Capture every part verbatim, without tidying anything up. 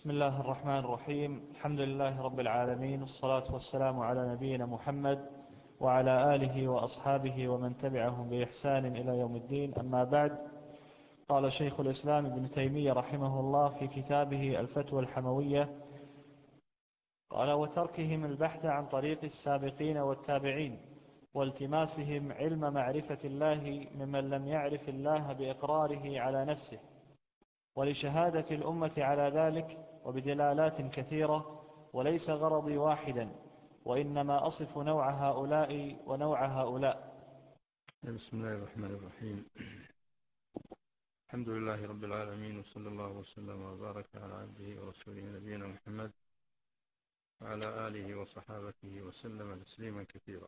بسم الله الرحمن الرحيم. الحمد لله رب العالمين، والصلاة والسلام على نبينا محمد وعلى آله وأصحابه ومن تبعهم بإحسان إلى يوم الدين. أما بعد، قال شيخ الإسلام ابن تيمية رحمه الله في كتابه الفتوى الحموية، قال: وتركهم البحث عن طريق السابقين والتابعين، والتماسهم علم معرفة الله ممن لم يعرف الله بإقراره على نفسه، ولشهادة الأمة على ذلك وبدلالات كثيرة، وليس غرضي واحدا، وإنما أصف نوع هؤلاء ونوع هؤلاء. بسم الله الرحمن الرحيم. الحمد لله رب العالمين، وصلى الله وسلم وبارك على عبده ورسوله نبينا محمد وعلى آله وصحابته وسلم تسليما كثيرا.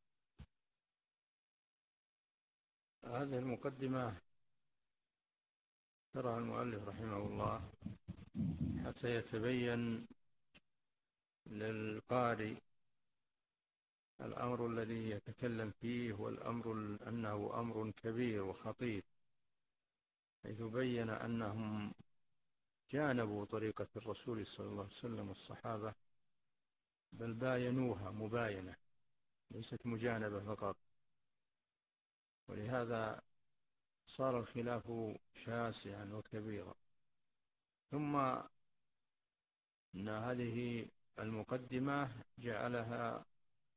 هذه المقدمة شرح المؤلف رحمه الله حتى يتبين للقارئ الأمر الذي يتكلم فيه، والأمر أنه أمر كبير وخطير، حيث بين أنهم جانبوا طريقة الرسول صلى الله عليه وسلم والصحابة، بل باينوها مباينة ليست مجانبة فقط، ولهذا صار الخلاف شاسعا وكبيرا. ثم إن هذه المقدمة جعلها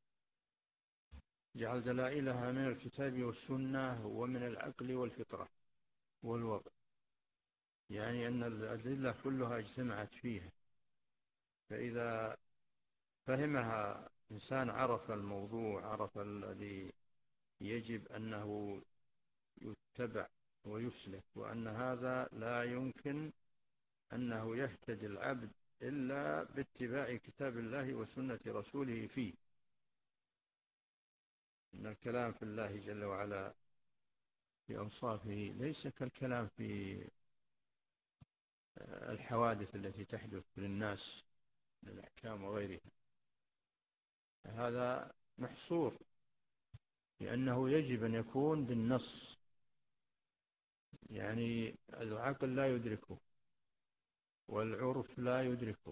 جعل دلائلها من الكتاب والسنة ومن العقل والفطرة والوضع، يعني أن الأدلة كلها اجتمعت فيها، فإذا فهمها إنسان عرف الموضوع، عرف الذي يجب أنه يتبع ويسلك، وأن هذا لا يمكن أنه يهتدي العبد إلا باتباع كتاب الله وسنة رسوله فيه. إن الكلام في الله جل وعلا في أوصافه ليس كالكلام في الحوادث التي تحدث للناس من الأحكام وغيرها، هذا محصور، لأنه يجب أن يكون بالنص، يعني العقل لا يدركه والعرف لا يدركه،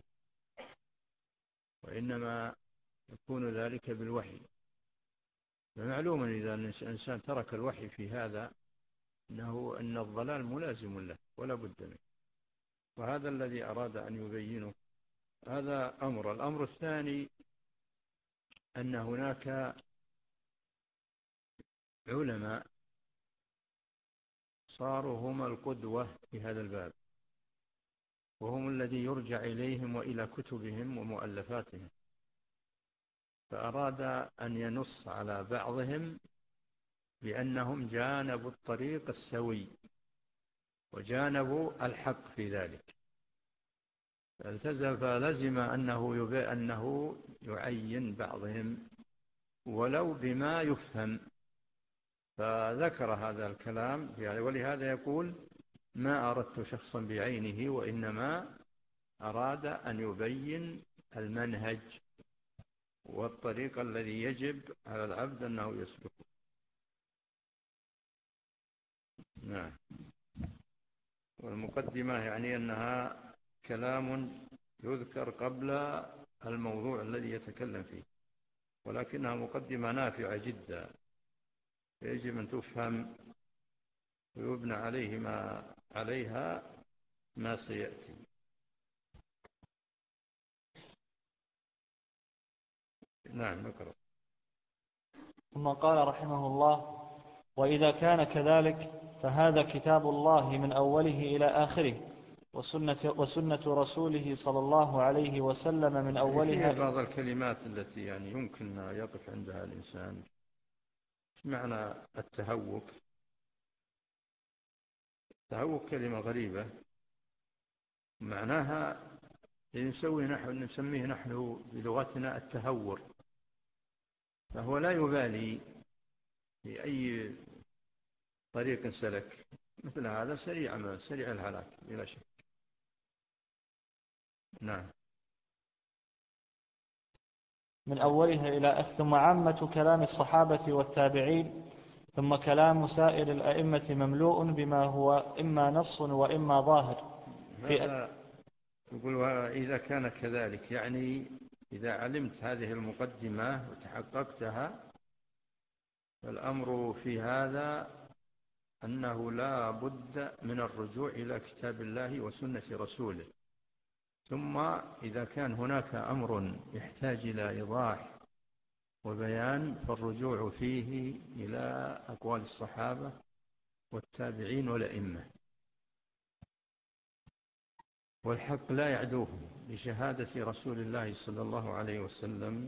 وإنما يكون ذلك بالوحي. فمعلوم إذا الإنسان ترك الوحي في هذا أنه أن الضلال ملازم له ولا بد منه، وهذا الذي أراد أن يبينه. هذا أمر. الأمر الثاني أن هناك علماء صاروا هم القدوة في هذا الباب، وهم الذي يرجع إليهم وإلى كتبهم ومؤلفاتهم، فأراد أن ينص على بعضهم بأنهم جانبوا الطريق السوي وجانبوا الحق في ذلك، فالتزم فلزم أنه, يبقى أنه يعين بعضهم ولو بما يفهم، فذكر هذا الكلام. ولهذا يقول: ما أردت شخصا بعينه، وإنما أراد أن يبين المنهج والطريق الذي يجب على العبد أنه يسلكه. نعم. والمقدمة يعني أنها كلام يذكر قبل الموضوع الذي يتكلم فيه، ولكنها مقدمة نافعة جدا، يجب أن تفهم ويبنى عليه ما عليها ما سيأتي. نعم، نقرأ. ثم قال رحمه الله: وإذا كان كذلك فهذا كتاب الله من أوله إلى آخره، وسنة, وسنة رسوله صلى الله عليه وسلم من أولها. في بعض الكلمات التي يعني يمكن أن يقف عندها الإنسان. معنى التهوك؟ التهوك كلمة غريبة، معناها نسوي نحن نسميه نحن بلغتنا التهور، فهو لا يبالي في أي طريق سلك، مثل هذا سريع سريع الهلاك بلا شك. نعم. من أولها إلى آخر، ثم عامة كلام الصحابة والتابعين، ثم كلام سائر الأئمة مملوء بما هو إما نص وإما ظاهر. هذا يقول وإذا كان كذلك، يعني إذا علمت هذه المقدمة وتحققتها، فالأمر في هذا أنه لا بد من الرجوع إلى كتاب الله وسنة رسوله. ثم إذا كان هناك أمر يحتاج إلى إيضاح وبيان، فالرجوع فيه إلى أقوال الصحابة والتابعين والأئمة، والحق لا يعدوهم بشهادة رسول الله صلى الله عليه وسلم.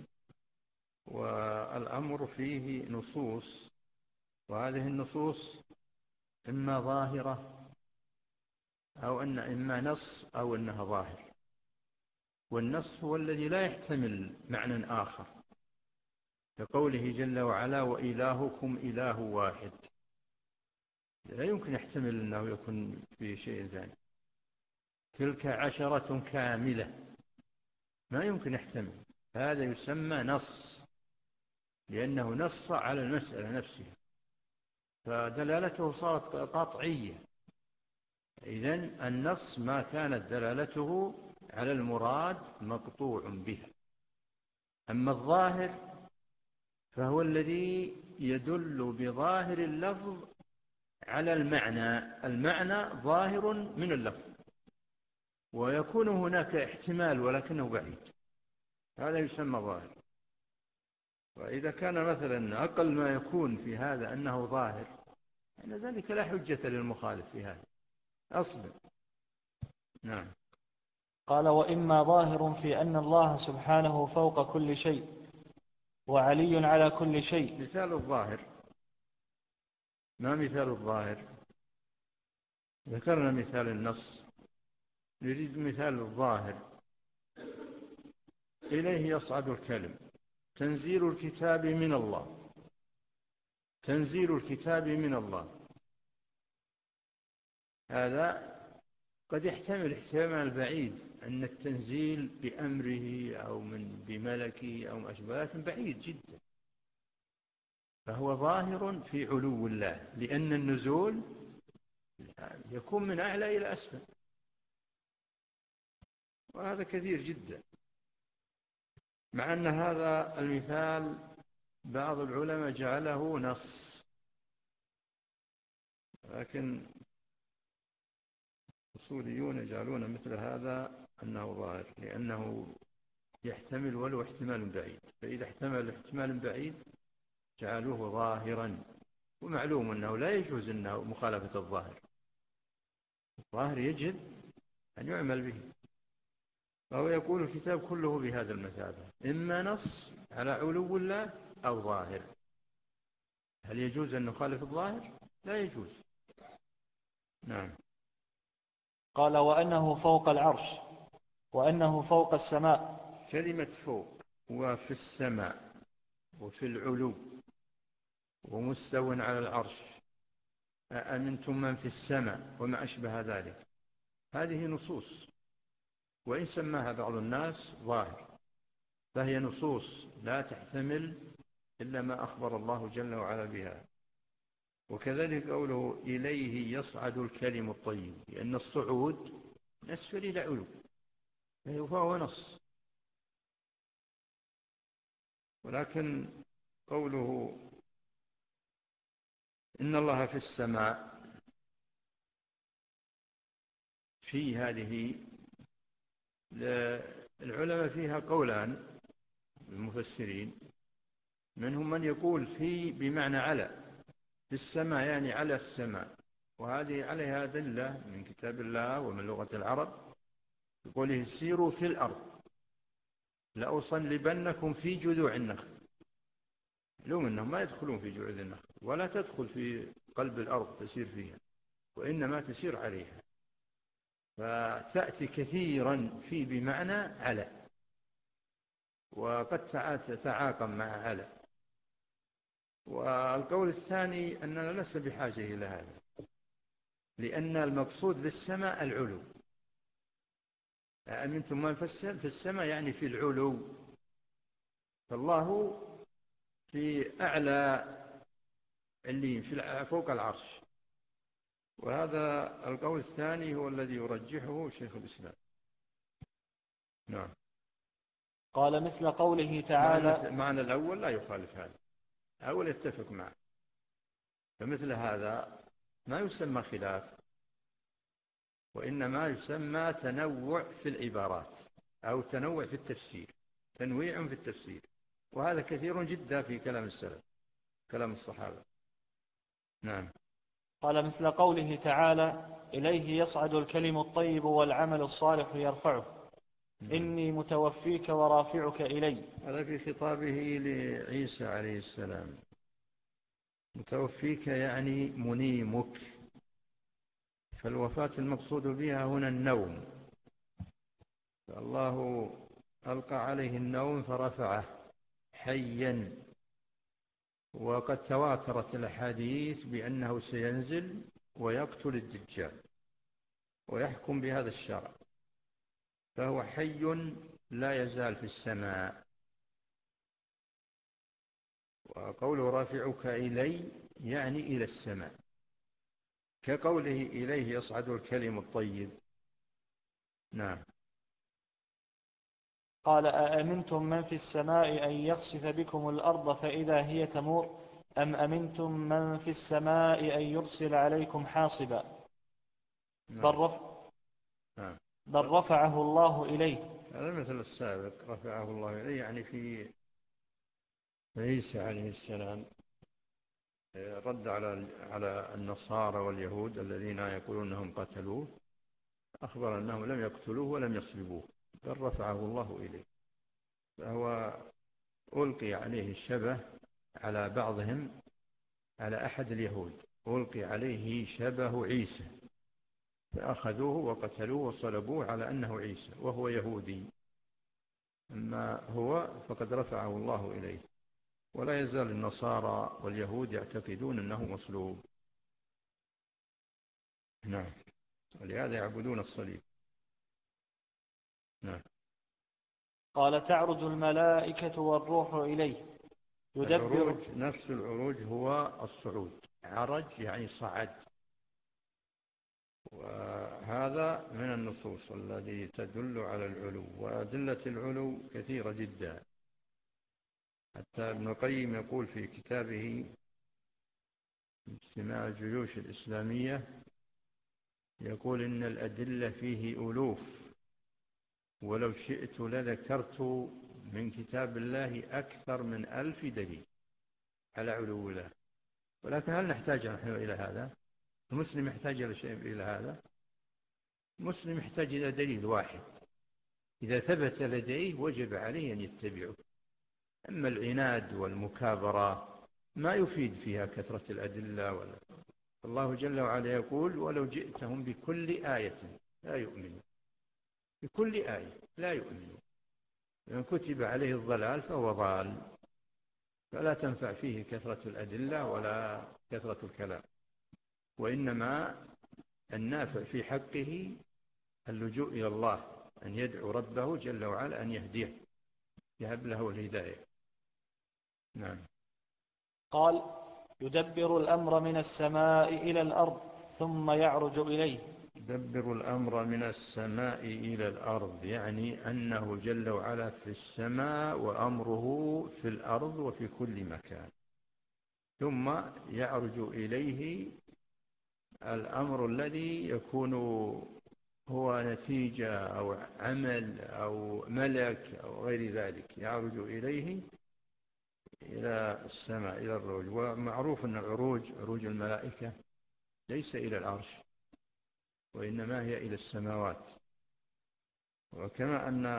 والأمر فيه نصوص، وهذه النصوص إما ظاهرة أو أن إما نص أو أنها ظاهر، والنص هو الذي لا يحتمل معنى آخر، كقوله جل وعلا وإلهكم إله واحد، لا يمكن يحتمل أنه يكون في شيء ثاني. تلك عشرة كاملة، ما يمكن يحتمل، هذا يسمى نص، لأنه نص على المسألة نفسها، فدلالته صارت قطعية. إذن النص ما كانت دلالته على المراد مقطوع بها. أما الظاهر فهو الذي يدل بظاهر اللفظ على المعنى، المعنى ظاهر من اللفظ، ويكون هناك احتمال ولكنه بعيد، هذا يسمى ظاهر. وإذا كان مثلا أقل ما يكون في هذا أنه ظاهر، أن ذلك لا حجة للمخالف في هذا أصلا. نعم. قال وإما ظاهر في أن الله سبحانه فوق كل شيء وعلي على كل شيء. مثال الظاهر، ما مثال الظاهر؟ ذكرنا مثال النص، نريد مثال الظاهر. إليه يصعد الكلم، تنزيل الكتاب من الله، تنزيل الكتاب من الله، هذا قد يحتمل احتمال بعيد أن التنزيل بأمره أو من بملكه أو ما أشبه، لكن بعيد جدا، فهو ظاهر في علو الله، لأن النزول يكون من أعلى إلى أسفل، وهذا كثير جدا. مع أن هذا المثال بعض العلماء جعله نص، لكن الأصوليون يجعلون مثل هذا أنه ظاهر، لأنه يحتمل ولو احتمال بعيد، فإذا احتمل احتمال بعيد جعلوه ظاهرا. ومعلوم أنه لا يجوز أنه مخالفة الظاهر، الظاهر يجب أن يعمل به. فهو يقول الكتاب كله بهذا المثابة، إما نص على علو الله أو ظاهر. هل يجوز أن نخالف الظاهر؟ لا يجوز. نعم. قال وأنه فوق العرش وأنه فوق السماء. كلمة فوق وفي السماء وفي العلو ومستو على العرش، أأمنتم من في السماء وما أشبه ذلك، هذه نصوص، وإن سماها بعض الناس ظاهر، فهي نصوص لا تحتمل إلا ما أخبر الله جل وعلا بها. وكذلك قوله إليه يصعد الكلم الطيب، لأن الصعود من أسفل إلى علو، فهو نص. ولكن قوله إن الله في السماء، في هذه العلماء فيها قولان المفسرين، منهم من يقول في بمعنى على، في السماء يعني على السماء، وهذه عليها أدلة من كتاب الله ومن لغة العرب، يقوله سيروا في الأرض لأصلبنكم في جذوع النخل، لهم أنهم ما يدخلون في جذوع النخل، ولا تدخل في قلب الأرض تسير فيها، وإنما تسير عليها، فتأتي كثيرا في بمعنى على، وقد تتعاقب مع على. والقول الثاني أننا لسنا بحاجة إلى هذا، لأن المقصود بالسماء العلو، أأمنتم من في السماء يعني في العلو، فالله في أعلى اللي في فوق العرش. وهذا القول الثاني هو الذي يرجحه شيخ الإسلام. قال مثل قوله معنى, تعالى. معنى الأول لا يخالف هذا، أول يتفق معه، فمثل هذا ما يسمى خلاف، وإنما يسمى تنوع في العبارات أو تنوع في التفسير، تنويع في التفسير، وهذا كثير جدا في كلام السلف، كلام الصحابة. نعم. قال مثل قوله تعالى: إليه يصعد الكلم الطيب والعمل الصالح يرفعه. نعم. إني متوفيك ورافعك إلي. هذا في خطابه لعيسى عليه السلام. متوفيك يعني منيمك، فالوفاة المقصود بها هنا النوم، فالله ألقى عليه النوم فرفعه حيا. وقد تواترت الأحاديث بأنه سينزل ويقتل الدجال ويحكم بهذا الشرع، فهو حي لا يزال في السماء. وقوله رافعك إلي يعني إلى السماء، كقوله إليه يصعد الكلم الطيب. نعم. قال: أأمنتم من في السماء أن يخسف بكم الأرض فإذا هي تمور أم أمنتم من في السماء أن يرسل عليكم حاصبا بل, نعم. رف... نعم. بل رفعه الله إليه. هذا مثل السابق، رفعه الله إليه يعني في عيسى عليه السلام، رد على على النصارى واليهود الذين يقولون أنهم قتلوه، أخبر أنهم لم يقتلوه ولم يصلبوه، بل رفعه الله إليه. فهو ألقي عليه الشبه على بعضهم، على أحد اليهود ألقي عليه شبه عيسى، فأخذوه وقتلوه وصلبوه على أنه عيسى وهو يهودي، أما هو فقد رفعه الله إليه. ولا يزال النصارى واليهود يعتقدون أنه مصلوب. نعم. ولهذا يعبدون الصليب. نعم. قال: تعرج الملائكة والروح إليه يدبر. العروج، نفس العروج هو الصعود، عرج يعني صعد، وهذا من النصوص التي تدل على العلو، وأدلة العلو كثيرة جدا. حتى ابن القيم يقول في كتابه اجتماع الجيوش الإسلامية، يقول إن الأدلة فيه ألوف، ولو شئت لذكرت من كتاب الله أكثر من ألف دليل على علو الله. ولكن هل نحتاج نحن إلى هذا؟ المسلم يحتاج إلى شيء إلى هذا؟ المسلم يحتاج إلى دليل واحد، إذا ثبت لديه وجب عليه أن يتبعه. أما العناد والمكابرة ما يفيد فيها كثرة الأدلة. ولا الله جل وعلا يقول: ولو جئتهم بكل آية لا يؤمنون. بكل آية لا يؤمنون. من كتب عليه الضلال فهو ضال، فلا تنفع فيه كثرة الأدلة ولا كثرة الكلام، وإنما النافع في حقه اللجوء إلى الله، أن يدعو ربه جل وعلا أن يهديه، يهب له الهداية. نعم. قال: يدبر الأمر من السماء إلى الأرض ثم يعرج إليه. يدبر الأمر من السماء إلى الأرض يعني أنه جل وعلا في السماء وأمره في الأرض وفي كل مكان. ثم يعرج إليه الأمر الذي يكون هو نتيجة أو عمل أو ملك أو غير ذلك، يعرج إليه إلى السماء إلى العروج. ومعروف أن العروج، عروج الملائكة ليس إلى العرش، وإنما هي إلى السماوات. وكما أن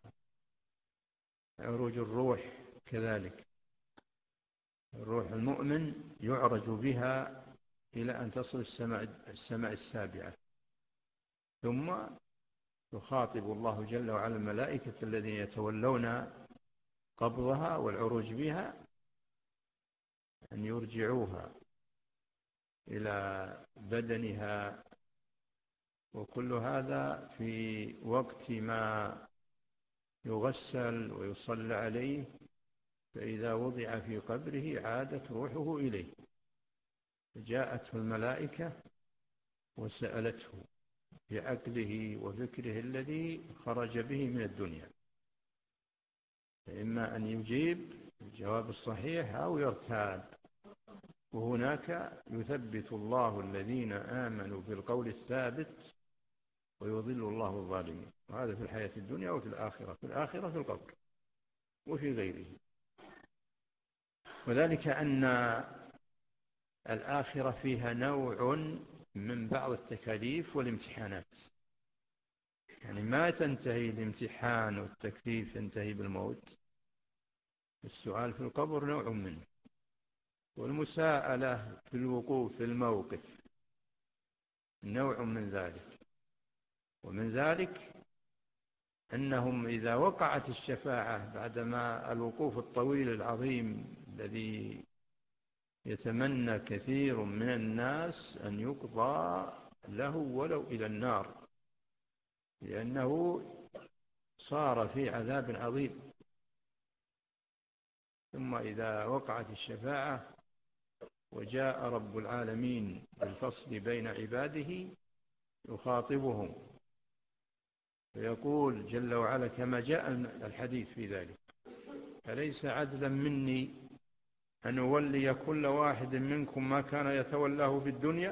عروج الروح كذلك، الروح المؤمن يعرج بها إلى أن تصل السماء, السماء السابعة، ثم يخاطب الله جل وعلا الملائكة الذين يتولون قبضها والعروج بها أن يرجعوها إلى بدنها. وكل هذا في وقت ما يغسل ويصلى عليه، فإذا وضع في قبره عادت روحه إليه، جاءته الملائكة وسألته بعقله وفكره الذي خرج به من الدنيا. إما أن يجيب الجواب الصحيح أو يرتاب. وهناك يثبت الله الذين آمنوا بالقول الثابت ويضل الله الظالمين، وهذا في الحياة الدنيا وفي الآخرة، في الآخرة في القبر وفي غيره. وذلك أن الآخرة فيها نوع من بعض التكاليف والامتحانات، يعني ما تنتهي الامتحان والتكليف ينتهي بالموت. السؤال في القبر نوع منه، والمساءلة في الوقوف في الموقف نوع من ذلك. ومن ذلك أنهم إذا وقعت الشفاعة بعدما الوقوف الطويل العظيم الذي يتمنى كثير من الناس أن يقضى له ولو إلى النار، لأنه صار في عذاب عظيم. ثم إذا وقعت الشفاعة وجاء رب العالمين بالفصل بين عباده يخاطبهم فيقول جل وعلا كما جاء الحديث في ذلك: أليس عدلا مني أن أولي كل واحد منكم ما كان يتولاه في الدنيا؟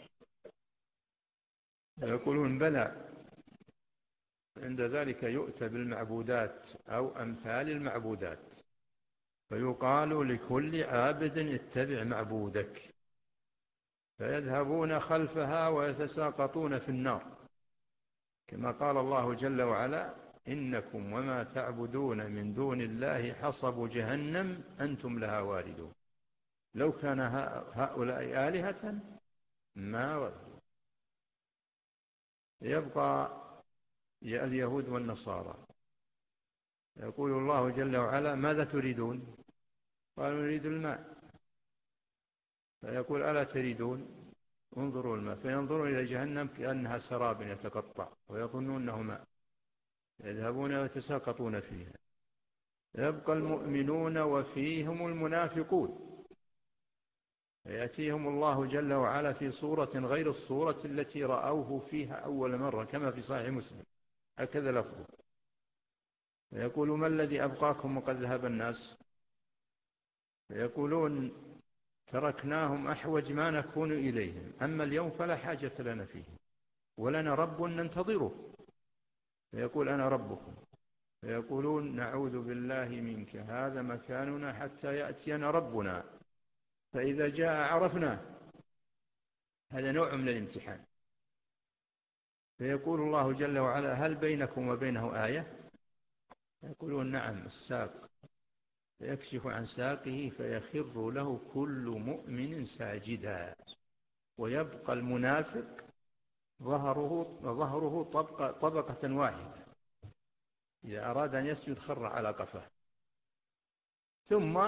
فيقولون بلى. عند ذلك يؤتى بالمعبودات أو أمثال المعبودات فيقال لكل عابد اتبع معبودك، فيذهبون خلفها ويتساقطون في النار، كما قال الله جل وعلا: إنكم وما تعبدون من دون الله حصب جهنم أنتم لها واردون. لو كان هؤلاء آلهة ما وردوا. يبقى اليهود والنصارى، يقول الله جل وعلا: ماذا تريدون؟ قالوا نريد الماء. فيقول: ألا تريدون؟ انظروا الماء. فينظرون إلى جهنم كأنها سراب يتقطع ويظنون أنه ماء، يذهبون ويتساقطون فيها. يبقى المؤمنون وفيهم المنافقون، فيأتيهم الله جل وعلا في صورة غير الصورة التي رأوه فيها أول مرة، كما في صحيح مسلم هكذا لفظه. فيقول: ما الذي أبقاكم وقد ذهب الناس؟ فيقولون: تركناهم أحوج ما نكون إليهم، أما اليوم فلا حاجة لنا فيه، ولنا رب ننتظره. فيقول: أنا ربكم. فيقولون: نعوذ بالله منك، هذا مكاننا حتى يأتينا ربنا، فإذا جاء عرفناه. هذا نوع من الامتحان. فيقول الله جل وعلا: هل بينكم وبينه آية؟ يقولون: نعم، الساق. فيكشف عن ساقه فيخر له كل مؤمن ساجدا، ويبقى المنافق ظهره, ظهره طبقة, طبقة واحدة، إذا أراد أن يسجد خر على قفاه. ثم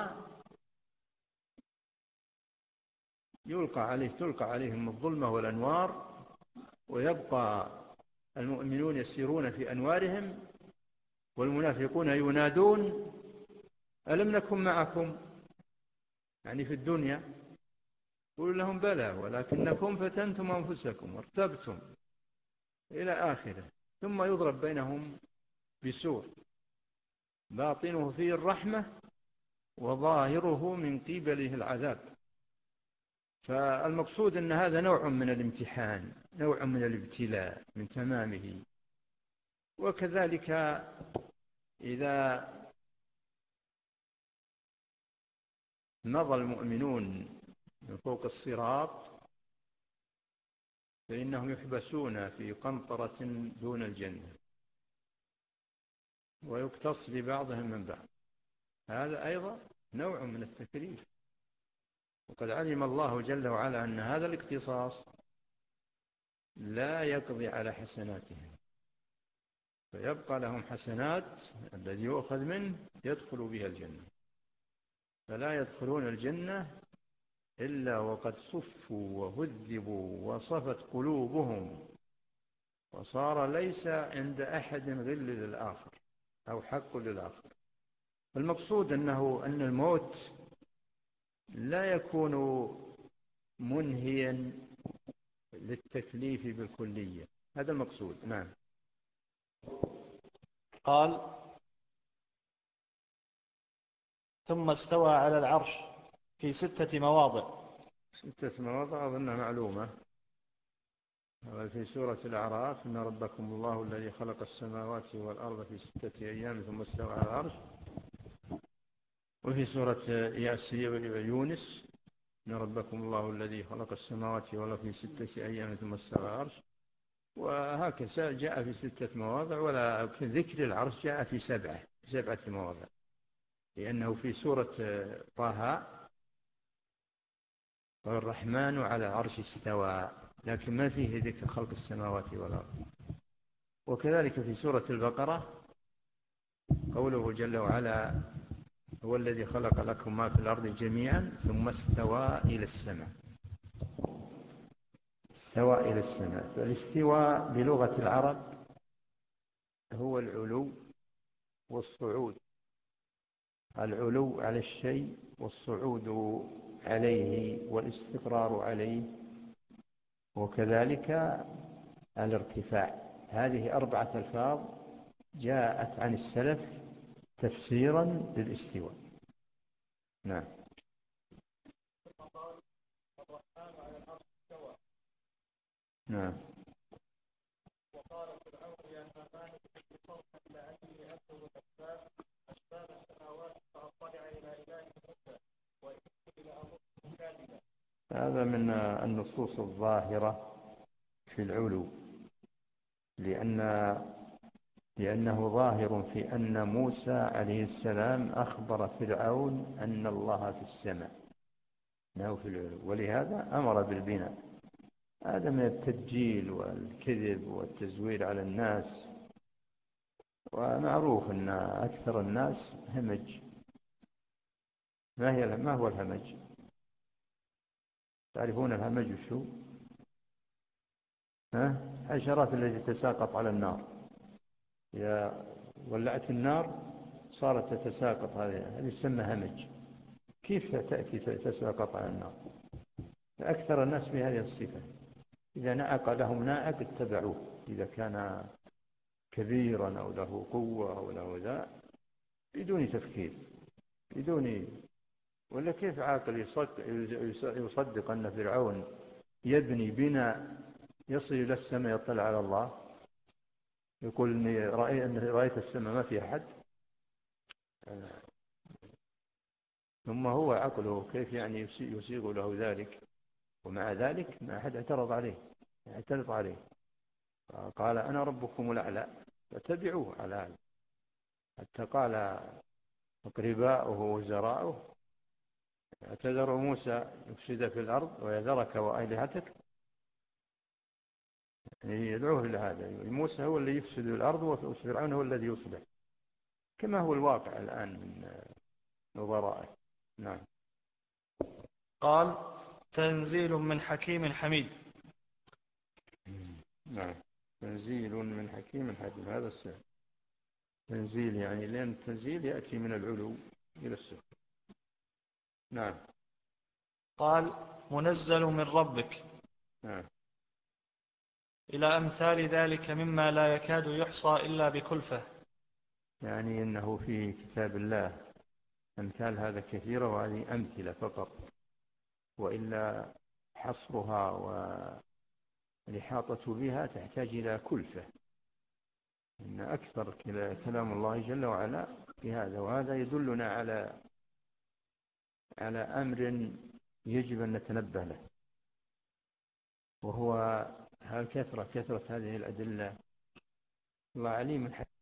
يلقى عليه تلقى عليهم الظلمة والأنوار، ويبقى المؤمنون يسيرون في أنوارهم والمنافقون ينادون: ألم نكن معكم؟ يعني في الدنيا. قل لهم: بلى ولكنكم فتنتم أنفسكم وارتبتم، إلى آخره. ثم يضرب بينهم بسور باطنه فيه الرحمة وظاهره من قبله العذاب. فالمقصود أن هذا نوع من الامتحان، نوع من الابتلاء من تمامه. وكذلك إذا مضى المؤمنون من فوق الصراط فإنهم يحبسون في قنطرة دون الجنة ويقتص لبعضهم من بعض. هذا أيضا نوع من التكليف. وقد علم الله جل وعلا أن هذا الاقتصاص لا يقضي على حسناتهم، فيبقى لهم حسنات الذي يؤخذ منه يدخل بها الجنة، فلا يدخلون الجنة إلا وقد صفوا وهذبوا وصفت قلوبهم، وصار ليس عند أحد غل للآخر أو حق للآخر. المقصود أنه أن الموت لا يكون منهيا للتكليف بالكلية، هذا المقصود. نعم. قال: ثم استوى على العرش في ستة مواضع. ستة مواضع أظنها معلومة. في سورة الأعراف إن ربكم الله الذي خلق السماوات والأرض في ستة أيام ثم استوى على العرش. وفي سورة يونس إن ربكم الله الذي خلق السماوات والأرض في ستة أيام ثم استوى على العرش. وهكذا جاء في ستة مواضع، ولا ذكر العرش جاء في سبعة في سبعة مواضع، لأنه في سورة طه الرحمن على العرش استوى، لكن ما فيه ذكر خلق السماوات والأرض. وكذلك في سورة البقرة قوله جل وعلا هو الذي خلق لكم ما في الأرض جميعا ثم استوى إلى السماء. استوى إلى السماء. فالاستواء بلغة العرب هو العلو والصعود، العلو على الشيء والصعود عليه والاستقرار عليه، وكذلك الارتفاع. هذه أربعة ألفاظ جاءت عن السلف تفسيرا للاستواء. نعم. نعم. وقال فرعون يا هامان بصوت لعلي أبلغ الأسباب أسباب السماوات فأطلع إلى إله موسى وإني لأظنه كاذبا. هذا من النصوص الظاهرة في العلو، لأن لأنه ظاهر في أن موسى عليه السلام أخبر فرعون أن الله في السماء، أنه في العلو، ولهذا أمر بالبناء. هذا من التدجيل والكذب والتزوير على الناس، ومعروف أن أكثر الناس همج. ما هي ما هو الهمج؟ تعرفون الهمج شو؟ ها؟ حشرات التي تتساقط على النار، إذا ولعت النار صارت تتساقط، هذه تسمى همج. كيف تأتي تتساقط على النار؟ أكثر الناس بهذه الصفة، إذا نعق لهم ناعق اتبعوه، إذا كان كبيرا أو له قوة أو له ذا، بدون تفكير، بدون. ولا كيف عاقل يصدق, يصدق أن فرعون يبني بناء يصل إلى السماء يطلع على الله، يقول إني رأي أن رأيت السماء ما في أحد؟ ثم هو عقله كيف يعني يسيغ له ذلك؟ ومع ذلك ما أحد اعترض عليه، اعترض عليه، قال أنا ربكم الأعلى فاتبعوه على هذا. حتى قال أقرباؤه ووزراؤه أتذر موسى يفسد في الأرض ويذرك وآلهتك. يعني يدعوه إلى هذا، موسى هو الذي يفسد الأرض وفرعون هو الذي يصلح، كما هو الواقع الآن من نظرائه. نعم. قال تنزيل من حكيم حميد. نعم، تنزيل من حكيم حميد. هذا السهل تنزيل، يعني لأن التنزيل يأتي من العلو إلى السفل. نعم. قال منزل من ربك. نعم. إلى أمثال ذلك مما لا يكاد يحصى إلا بكلفة. يعني إنه في كتاب الله أمثال هذا كثيرة، وهذه أمثلة فقط، وإلا حصرها والإحاطة بها تحتاج إلى كلفة. إن أكثر كلام الله جل وعلا في هذا، وهذا يدلنا على على أمر يجب أن نتنبه له، وهو كثرة كثرة هذه الأدلة. الله عليم حكيم.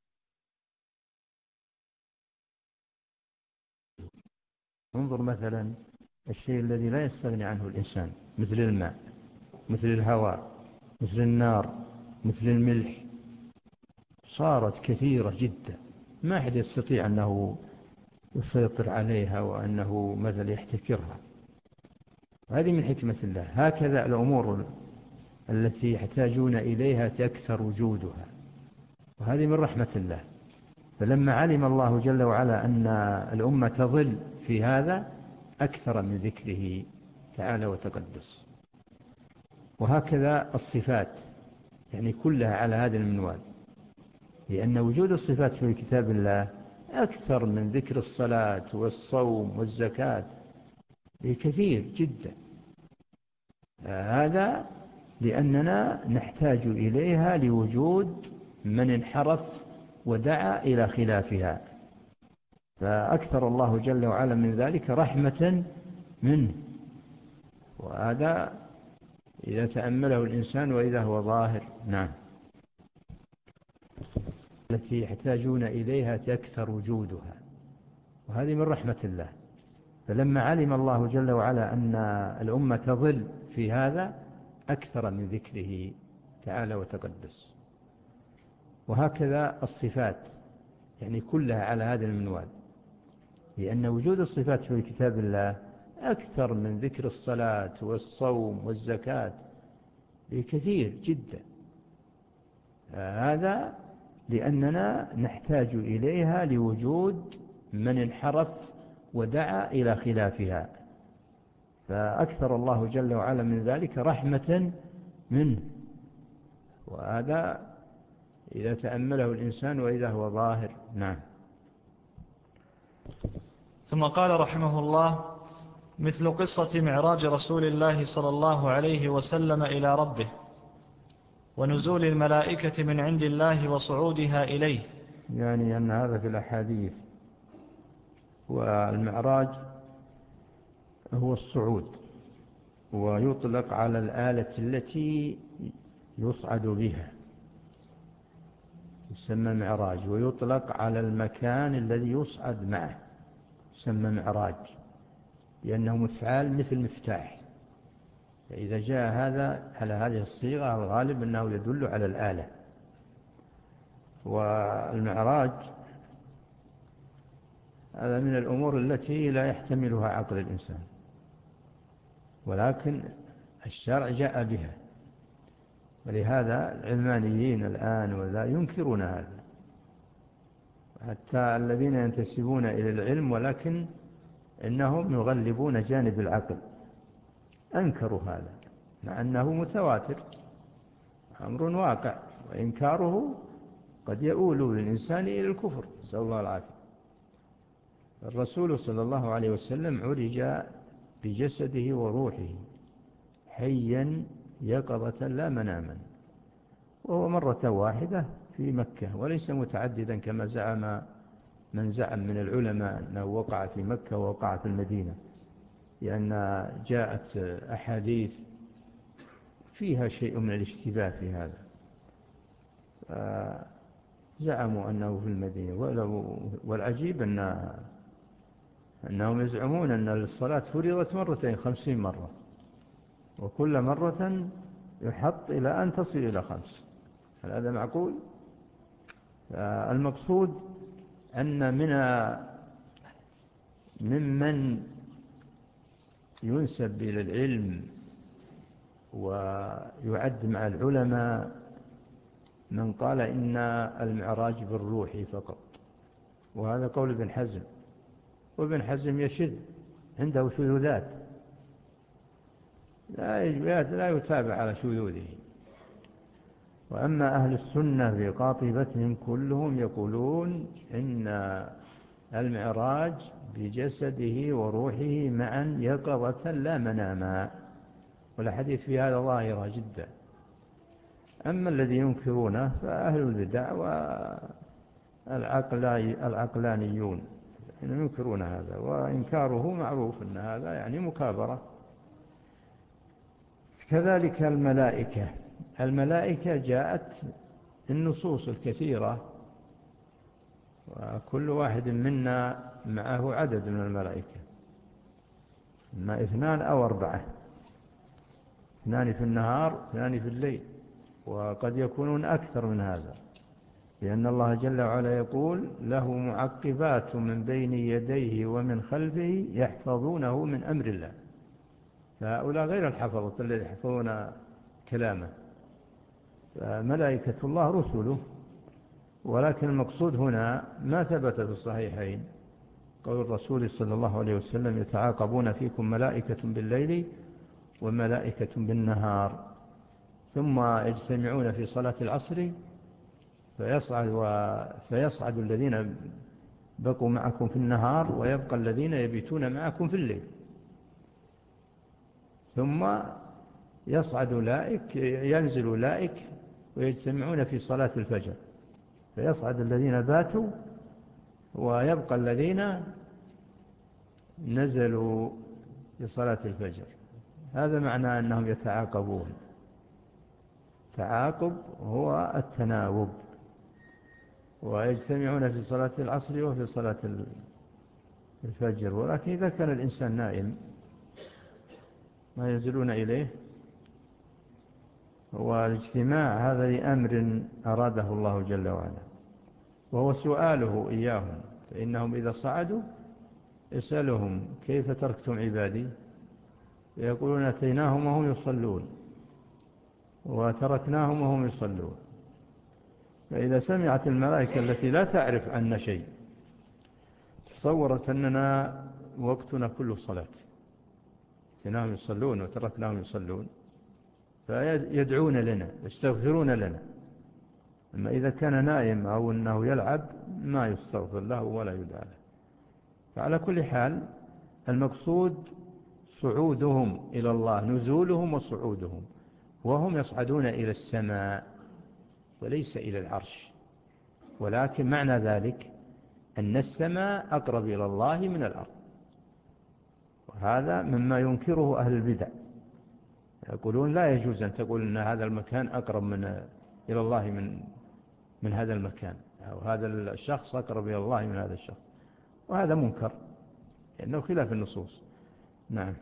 انظر مثلا الشيء الذي لا يستغني عنه الإنسان، مثل الماء، مثل الهواء، مثل النار، مثل الملح، صارت كثيرة جدا، ما أحد يستطيع أنه يسيطر عليها وأنه مثل يحتكرها. هذه من حكمة الله. هكذا الأمور التي يحتاجون إليها تكثر وجودها، وهذه من رحمة الله. فلما علم الله جل وعلا أن الأمة تضل في هذا أكثر من ذكره تعالى وتقدس. وهكذا الصفات، يعني كلها على هذا المنوال، لأن وجود الصفات في كتاب الله أكثر من ذكر الصلاة والصوم والزكاة بكثير جدا. هذا لأننا نحتاج إليها لوجود من انحرف ودعا إلى خلافها، فأكثر الله جل وعلا من ذلك رحمة منه. وهذا إذا تأمله الإنسان وإذا هو ظاهر. نعم. التي يحتاجون إليها تكثر وجودها، وهذه من رحمة الله. فلما علم الله جل وعلا أن الأمة تضل في هذا أكثر من ذكره تعالى وتقدس. وهكذا الصفات يعني كلها على هذا المنوال، لأن وجود الصفات في كتاب الله أكثر من ذكر الصلاة والصوم والزكاة بكثير جدا. هذا لأننا نحتاج إليها لوجود من انحرف ودعا إلى خلافها، فأكثر الله جل وعلا من ذلك رحمة منه. وهذا إذا تأمله الإنسان وإذا هو ظاهر. نعم. ثم قال رحمه الله: مثل قصة معراج رسول الله صلى الله عليه وسلم إلى ربه، ونزول الملائكة من عند الله وصعودها إليه. يعني أن هذا في الأحاديث. والمعراج هو الصعود، ويطلق على الآلة التي يصعد بها يسمى معراج، ويطلق على المكان الذي يصعد معه يسمى معراج، لأنه مفعال مثل مفتاح. فإذا جاء هذا على هذه الصيغة الغالب أنه يدل على الآلة. والمعراج هذا من الأمور التي لا يحتملها عقل الإنسان، ولكن الشرع جاء بها. ولهذا العلمانيين الآن وذا ينكرون هذا، حتى الذين ينتسبون إلى العلم ولكن إنهم يغلبون جانب العقل أنكروا هذا، مع أنه متواتر أمر واقع، وإنكاره قد يؤول للإنسان إلى الكفر، نسأل الله العافية. الرسول صلى الله عليه وسلم عرج بجسده وروحه حيا يقظة لا مناما، وهو مرة واحدة في مكة، وليس متعددا كما زعم من زعم من العلماء أنه وقع في مكة ووقع في المدينة، لأن جاءت أحاديث فيها شيء من الاشتباه في هذا، زعموا أنه في المدينة. والعجيب أن أنهم يزعمون أن الصلاة فرضت مرتين خمسين مرة، وكل مرة يحط إلى أن تصل إلى خمس. هل هذا معقول؟ المقصود أن من ممن ينسب إلى العلم ويعد مع العلماء من قال إن المعراج بالروح فقط، وهذا قول ابن حزم. وابن حزم يشذ، عنده شذوذات لا يتابع على شذوذه. وأما أهل السنة في قاطبتهم كلهم يقولون إن المعراج بجسده وروحه معا يقظة لا مناما، والحديث في هذا ظاهرة جدا. أما الذي ينكرونه فأهل البدع والعقلانيون ينكرون هذا، وإنكاره معروف أن هذا يعني مكابرة. كذلك الملائكة الملائكة جاءت النصوص الكثيرة، وكل واحد منا معه عدد من الملائكة، إما اثنان أو أربعة، اثنان في النهار اثنان في الليل، وقد يكونون أكثر من هذا، لأن الله جل وعلا يقول: له معقبات من بين يديه ومن خلفه يحفظونه من أمر الله. فهؤلاء غير الحفظة الذين يحفظون كلامه، فملائكة الله رسله. ولكن المقصود هنا ما ثبت في الصحيحين قول الرسول صلى الله عليه وسلم: يتعاقبون فيكم ملائكة بالليل وملائكة بالنهار، ثم يجتمعون في صلاة العصر فيصعد, و... فيصعد الذين بقوا معكم في النهار ويبقى الذين يبيتون معكم في الليل، ثم يصعد أولئك ينزل أولئك ويجتمعون في صلاة الفجر، فيصعد الذين باتوا ويبقى الذين نزلوا في صلاة الفجر. هذا معنى أنهم يتعاقبون. تعاقب هو التناوب، ويجتمعون في صلاة العصر وفي صلاة الفجر. ولكن إذا كان الإنسان نائم ما ينزلون إليه. والاجتماع هذا لأمر أراده الله جل وعلا، وهو سؤاله إياهم، فإنهم إذا صعدوا يسألهم كيف تركتم عبادي، يقولون أتيناهم وهم يصلون وتركناهم وهم يصلون. فإذا سمعت الملائكة التي لا تعرف عنا شيء تصورت أننا وقتنا كله صلاة، أتيناهم يصلون وتركناهم يصلون، فيدعون لنا يستغفرون لنا. أما إذا كان نائم أو أنه يلعب ما يستغفر له ولا يدعى له. فعلى كل حال المقصود صعودهم إلى الله، نزولهم وصعودهم، وهم يصعدون إلى السماء وليس إلى العرش. ولكن معنى ذلك أن السماء أقرب إلى الله من الأرض، وهذا مما ينكره أهل البدع. يقولون لا يجوز أن تقول أن هذا المكان أقرب من إلى الله من من هذا المكان، أو هذا الشخص أقرب إلى الله من هذا الشخص، وهذا منكر لأنه خلاف النصوص. نعم.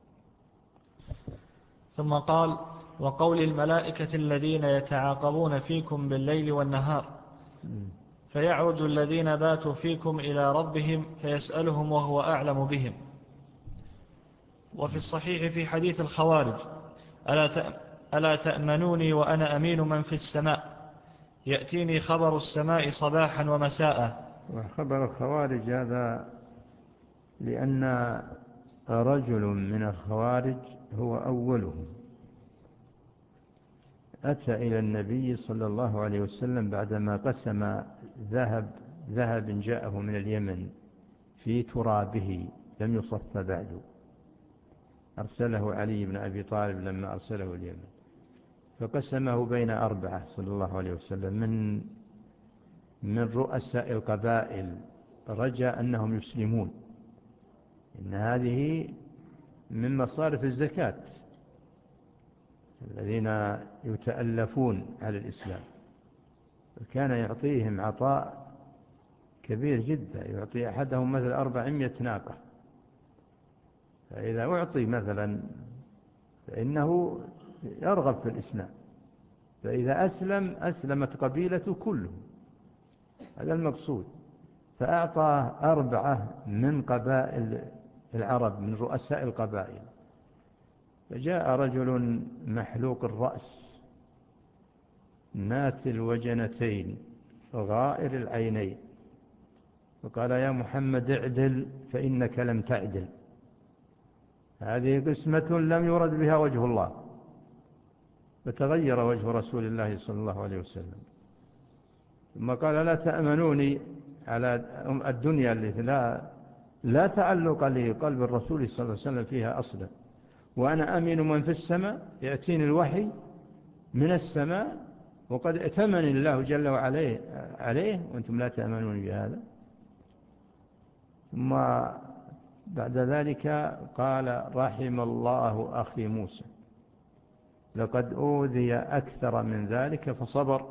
ثم قال: وقول الملائكة الذين يتعاقبون فيكم بالليل والنهار، فيعرج الذين باتوا فيكم إلى ربهم فيسألهم وهو أعلم بهم. وفي الصحيح في حديث الخوارج: ألا تأمنوني وأنا أمين من في السماء، يأتيني خبر السماء صباحا ومساء. وخبر الخوارج هذا لأن رجل من الخوارج هو أولهم أتى إلى النبي صلى الله عليه وسلم بعدما قسم ذهب ذهب جاءه من اليمن في ترابه لم يصف بعد، أرسله علي بن أبي طالب لما أرسله اليمن، فقسمه بين أربعة صلى الله عليه وسلم من من رؤساء القبائل، رجى أنهم يسلمون، إن هذه من مصارف الزكاة الذين يتألفون على الإسلام. وكان يعطيهم عطاء كبير جدا، يعطي أحدهم مثل أربعمائة ناقة، فإذا أعطي مثلا فإنه يرغب في الإسلام، فإذا أسلم أسلمت قبيلته كلهم، هذا المقصود. فأعطى أربعة من قبائل العرب من رؤساء القبائل. فجاء رجل محلوق الرأس ناتل الوجنتين غائر العينين، فقال: يا محمد اعدل فإنك لم تعدل، هذه قسمة لم يرد بها وجه الله. فتغير وجه رسول الله صلى الله عليه وسلم، ثم قال: لا تأمنوني على الدنيا التي لا, لا تعلق لقلب الرسول صلى الله عليه وسلم فيها أصلا، وأنا أمين من في السماء، يأتيني الوحي من السماء وقد ائتمني الله جل وعلا عليه وأنتم لا تأمنون بهذا. ثم بعد ذلك قال: رحم الله أخي موسى، لقد أوذي أكثر من ذلك فصبر.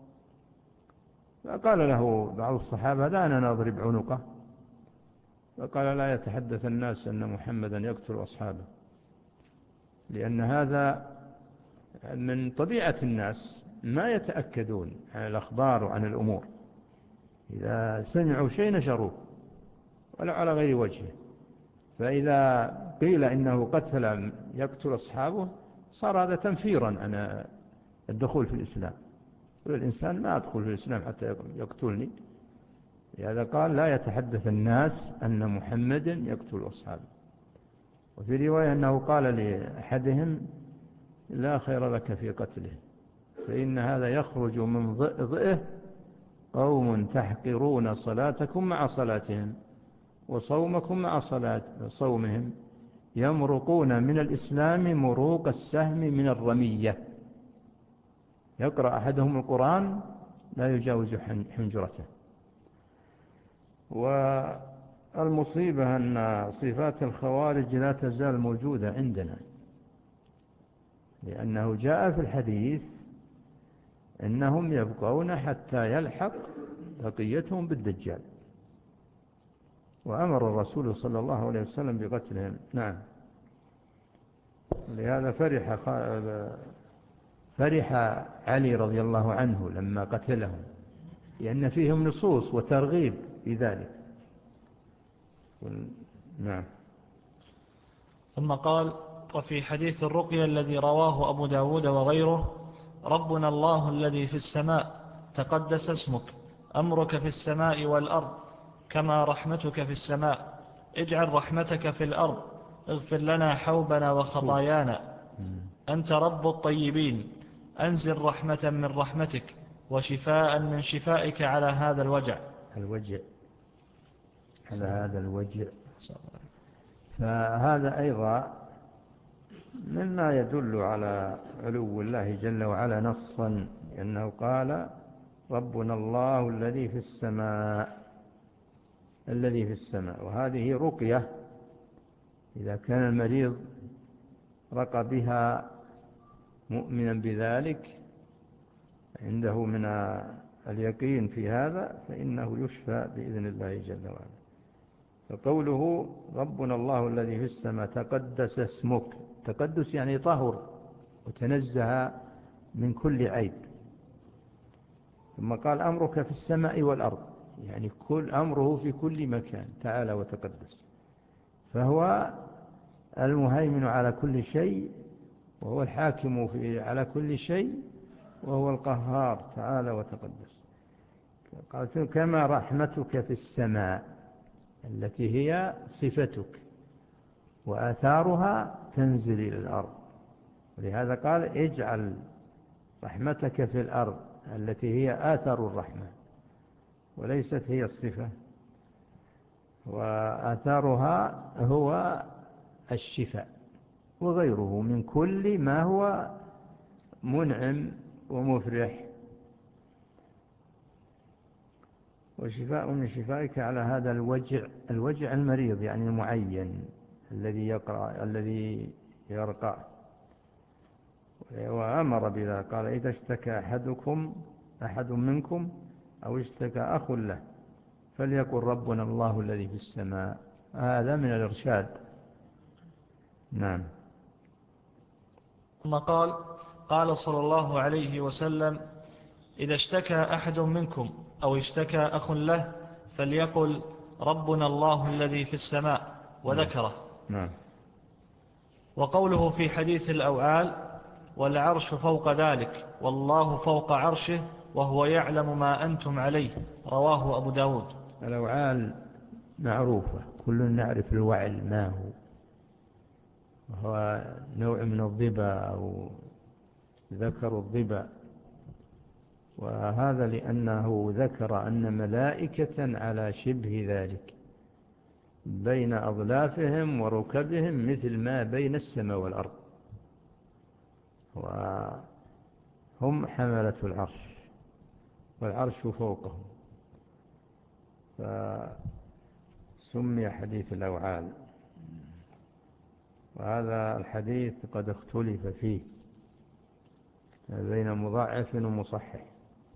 فقال له بعض الصحابة: دعنا نضرب عنقه. فقال: لا يتحدث الناس أن محمدا يقتل أصحابه، لأن هذا من طبيعة الناس ما يتأكدون عن الأخبار وعن الأمور، إذا سمعوا شيء نشروه ولا على غير وجهه. فإذا قيل إنه قتل يقتل أصحابه صار هذا تنفيرا عن الدخول في الإسلام، والإنسان ما أدخل في الإسلام حتى يقتلني. لهذا قال: لا يتحدث الناس أن محمد يقتل أصحابه. وفي رواية أنه قال لأحدهم: لا خير لك في قتله، فإن هذا يخرج من ضئه قوم تحقرون صلاتكم مع صلاتهم وصومكم مع صلاة صومهم يمرقون من الإسلام مروق السهم من الرمية. يقرأ أحدهم القرآن لا يجاوز حنجرته. والمصيبة أن صفات الخوارج لا تزال موجودة عندنا، لأنه جاء في الحديث إنهم يبقون حتى يلحق بقيتهم بالدجال، وأمر الرسول صلى الله عليه وسلم بقتلهم. نعم. لهذا فرح فرح علي رضي الله عنه لما قتلهم، لأن فيهم نصوص وترغيب في ذلك. نعم. ثم قال: وفي حديث الرقية الذي رواه أبو داود وغيره: ربنا الله الذي في السماء تقدس اسمك، أمرك في السماء والأرض كما رحمتك في السماء، اجعل رحمتك في الأرض، اغفر لنا حوبنا وخطايانا، أنت رب الطيبين، أنزل رحمة من رحمتك وشفاء من شفائك على هذا الوجع الوجع على هذا الوجع. فهذا أيضا مما يدل على علو الله جل وعلا نصا، لأنه قال: ربنا الله الذي في السماء، الذي في السماء. وهذه رقية إذا كان المريض رقى بها مؤمنا بذلك عنده من اليقين في هذا، فإنه يشفى بإذن الله جل وعلا. فقوله ربنا الله الذي في السماء تقدس اسمك، تقدس يعني طهر وتنزه من كل عيب. ثم قال أمرك في السماء والأرض، يعني كل أمره في كل مكان تعالى وتقدس، فهو المهيمن على كل شيء، وهو الحاكم في على كل شيء، وهو القهار تعالى وتقدس. قال كما رحمتك في السماء التي هي صفتك، وآثارها تنزل إلى الأرض. ولهذا قال اجعل رحمتك في الأرض التي هي آثار الرحمة وليست هي الصفة، وآثارها هو الشفاء وغيره من كل ما هو منعم ومفرح. وشفاء من شفائك على هذا الوجع، الوجع المريض يعني المعين الذي يقرأ الذي يرقى. وأمر بذا قال إذا اشتكى أحدكم أحد منكم أو اشتكى أخ له فليقل ربنا الله الذي في السماء. هذا من الإرشاد. نعم. ثم قال: قال صلى الله عليه وسلم: إذا اشتكى أحد منكم أو اشتكى أخ له فليقل ربنا الله الذي في السماء، وذكره. نعم. وقوله في حديث الأوعال: والعرش فوق ذلك والله فوق عرشه وهو يعلم ما أنتم عليه، رواه أبو داود. الأوعال معروفة، كل نعرف الوعل ما هو، وهو نوع من الضبا أو ذكر الضبا، وهذا لأنه ذكر أن ملائكة على شبه ذلك بين أظلافهم وركبهم مثل ما بين السماء والأرض، وهم حملة العرش والعرش فوقهم، فسمي حديث الأوعال. وهذا الحديث قد اختلف فيه بين مضاعف ومصحح،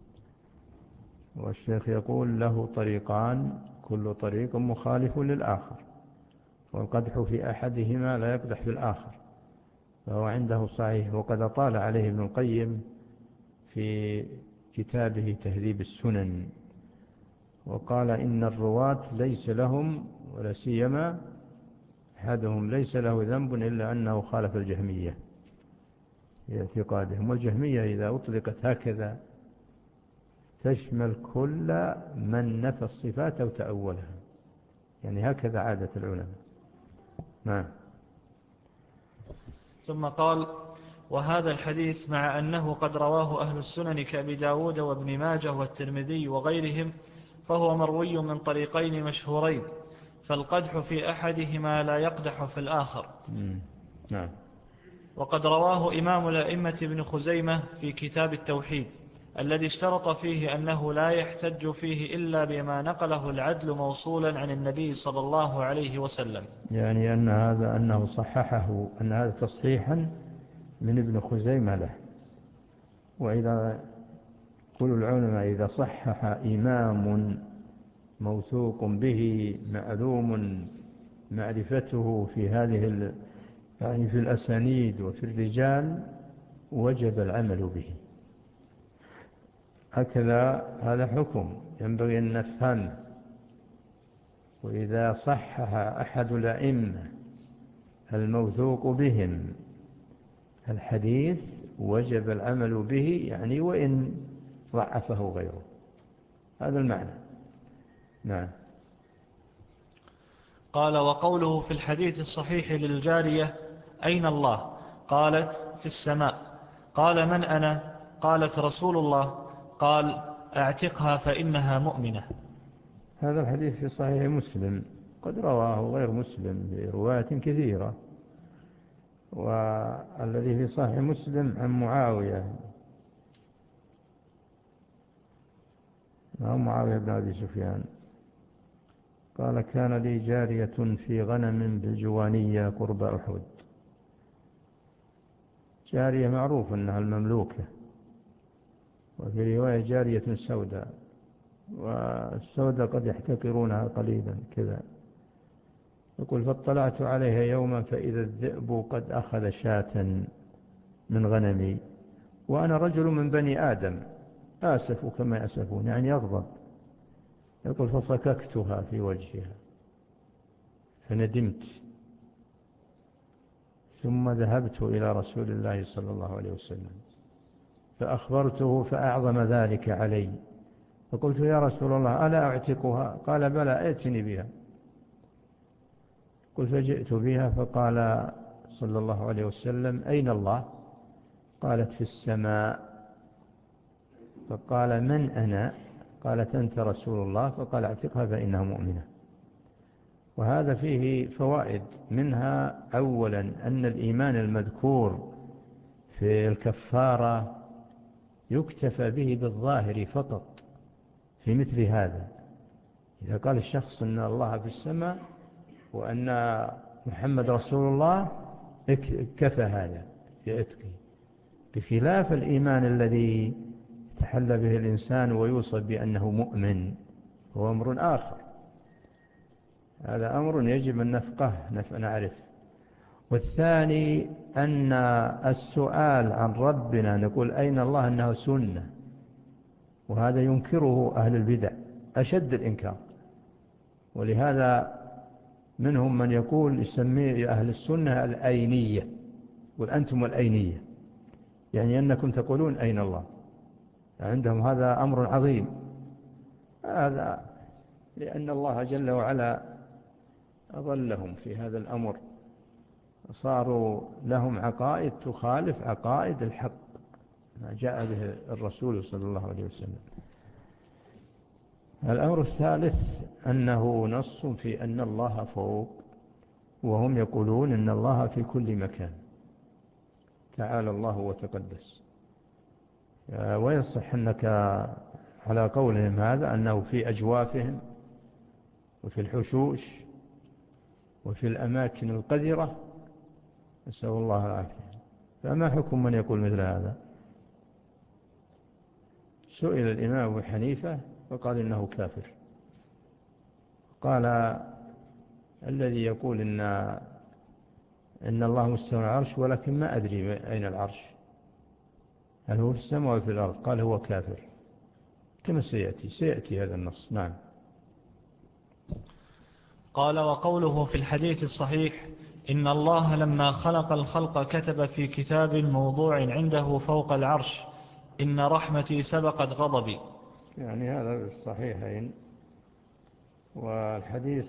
والشيخ يقول له طريقان كل طريق مخالف للآخر، والقدح في أحدهما لا يقدح في الآخر، فهو عنده صحيح. وقد طال عليه ابن القيم في كتابه تهذيب السنن، وقال إن الرواة ليس لهم ولا سيما أحدهم ليس له ذنب إلا أنه خالف الجهمية في اعتقادهم. والجهمية إذا أطلقت هكذا تشمل كل من نفى الصفات أو تأولها، يعني هكذا عادة العلماء. نعم. ثم قال: وهذا الحديث مع أنه قد رواه أهل السنن كأبي داود وابن ماجه والترمذي وغيرهم فهو مروي من طريقين مشهورين، فالقدح في أحدهما لا يقدح في الآخر. نعم. وقد رواه إمام الأئمة ابن خزيمة في كتاب التوحيد الذي اشترط فيه أنه لا يحتج فيه إلا بما نقله العدل موصولا عن النبي صلى الله عليه وسلم. يعني أن هذا أنه صححه، أن هذا تصحيحا من ابن خزيمة له. وإذا كل العلماء إذا صحح إمام موثوق به معلوم معرفته في هذه يعني في الأسانيد وفي الرجال وجب العمل به. هكذا هذا حكم ينبغي أن نفهمه. وإذا صحح أحد الأئمة الموثوق بهم الحديث وجب العمل به، يعني وإن ضعفه غيره. هذا المعنى. نعم. قال: وقوله في الحديث الصحيح للجارية: أين الله؟ قالت: في السماء. قال: من أنا؟ قالت: رسول الله. قال: أعتقها فإنها مؤمنة. هذا الحديث في صحيح مسلم، قد رواه غير مسلم برواية كثيرة. والذي في صحيح مسلم عن معاوية عن معاوية بن أبي سفيان قال: كان لي جارية في غنم بالجوانية قرب أحد. جارية معروف أنها المملوكة، وفي رواية جارية سوداء، والسوداء قد يحتقرونها قليلا كذا. يقول: فاطلعت عليها يوما فإذا الذئب قد أخذ شاة من غنمي وأنا رجل من بني آدم آسف كما يأسفون، يعني يغضب. يقول: فصككتها في وجهها فندمت، ثم ذهبت إلى رسول الله صلى الله عليه وسلم فأخبرته فأعظم ذلك علي، فقلت: يا رسول الله ألا أعتقها؟ قال: بلى، ائتني بها. قلت: فجئت بها فقال صلى الله عليه وسلم: أين الله؟ قالت: في السماء. فقال: من أنا؟ قالت: أنت رسول الله. فقال: اعتقها فإنها مؤمنة. وهذا فيه فوائد، منها أولا أن الإيمان المذكور في الكفارة يكتفى به بالظاهر فقط في مثل هذا. إذا قال الشخص أن الله في السماء وأن محمد رسول الله كفى هذا في عتقه، بخلاف الإيمان الذي يتحلى به الإنسان ويوصف بأنه مؤمن، هو أمر آخر. هذا أمر يجب أن نفقه نعرف. والثاني أن السؤال عن ربنا نقول أين الله أنه سنة، وهذا ينكره أهل البدع أشد الإنكار. ولهذا منهم من يقول يسميه أهل السنة الأينية، وأنتم الأينية، يعني أنكم تقولون أين الله. عندهم هذا أمر عظيم، هذا لأن الله جل وعلا أضلهم في هذا الأمر، صاروا لهم عقائد تخالف عقائد الحق ما جاء به الرسول صلى الله عليه وسلم. الأمر الثالث أنه نص في أن الله فوق، وهم يقولون أن الله في كل مكان، تعالى الله وتقدس. ويصح أنك على قولهم هذا أنه في أجوافهم وفي الحشوش وفي الأماكن القذرة، نسأل الله العافية. فما حكم من يقول مثل هذا؟ سئل الإمام أبو حنيفة فقال إنه كافر. قال: الذي يقول إن, إن الله مستوى العرش ولكن ما أدري أين العرش، هل هو في السماء أو في الأرض؟ قال: هو كافر، كما سيأتي سيأتي هذا النص. نعم. قال: وقوله في الحديث الصحيح: إن الله لما خلق الخلق كتب في كتاب موضوع عنده فوق العرش: إن رحمتي سبقت غضبي. يعني هذا بالصحيحين. والحديث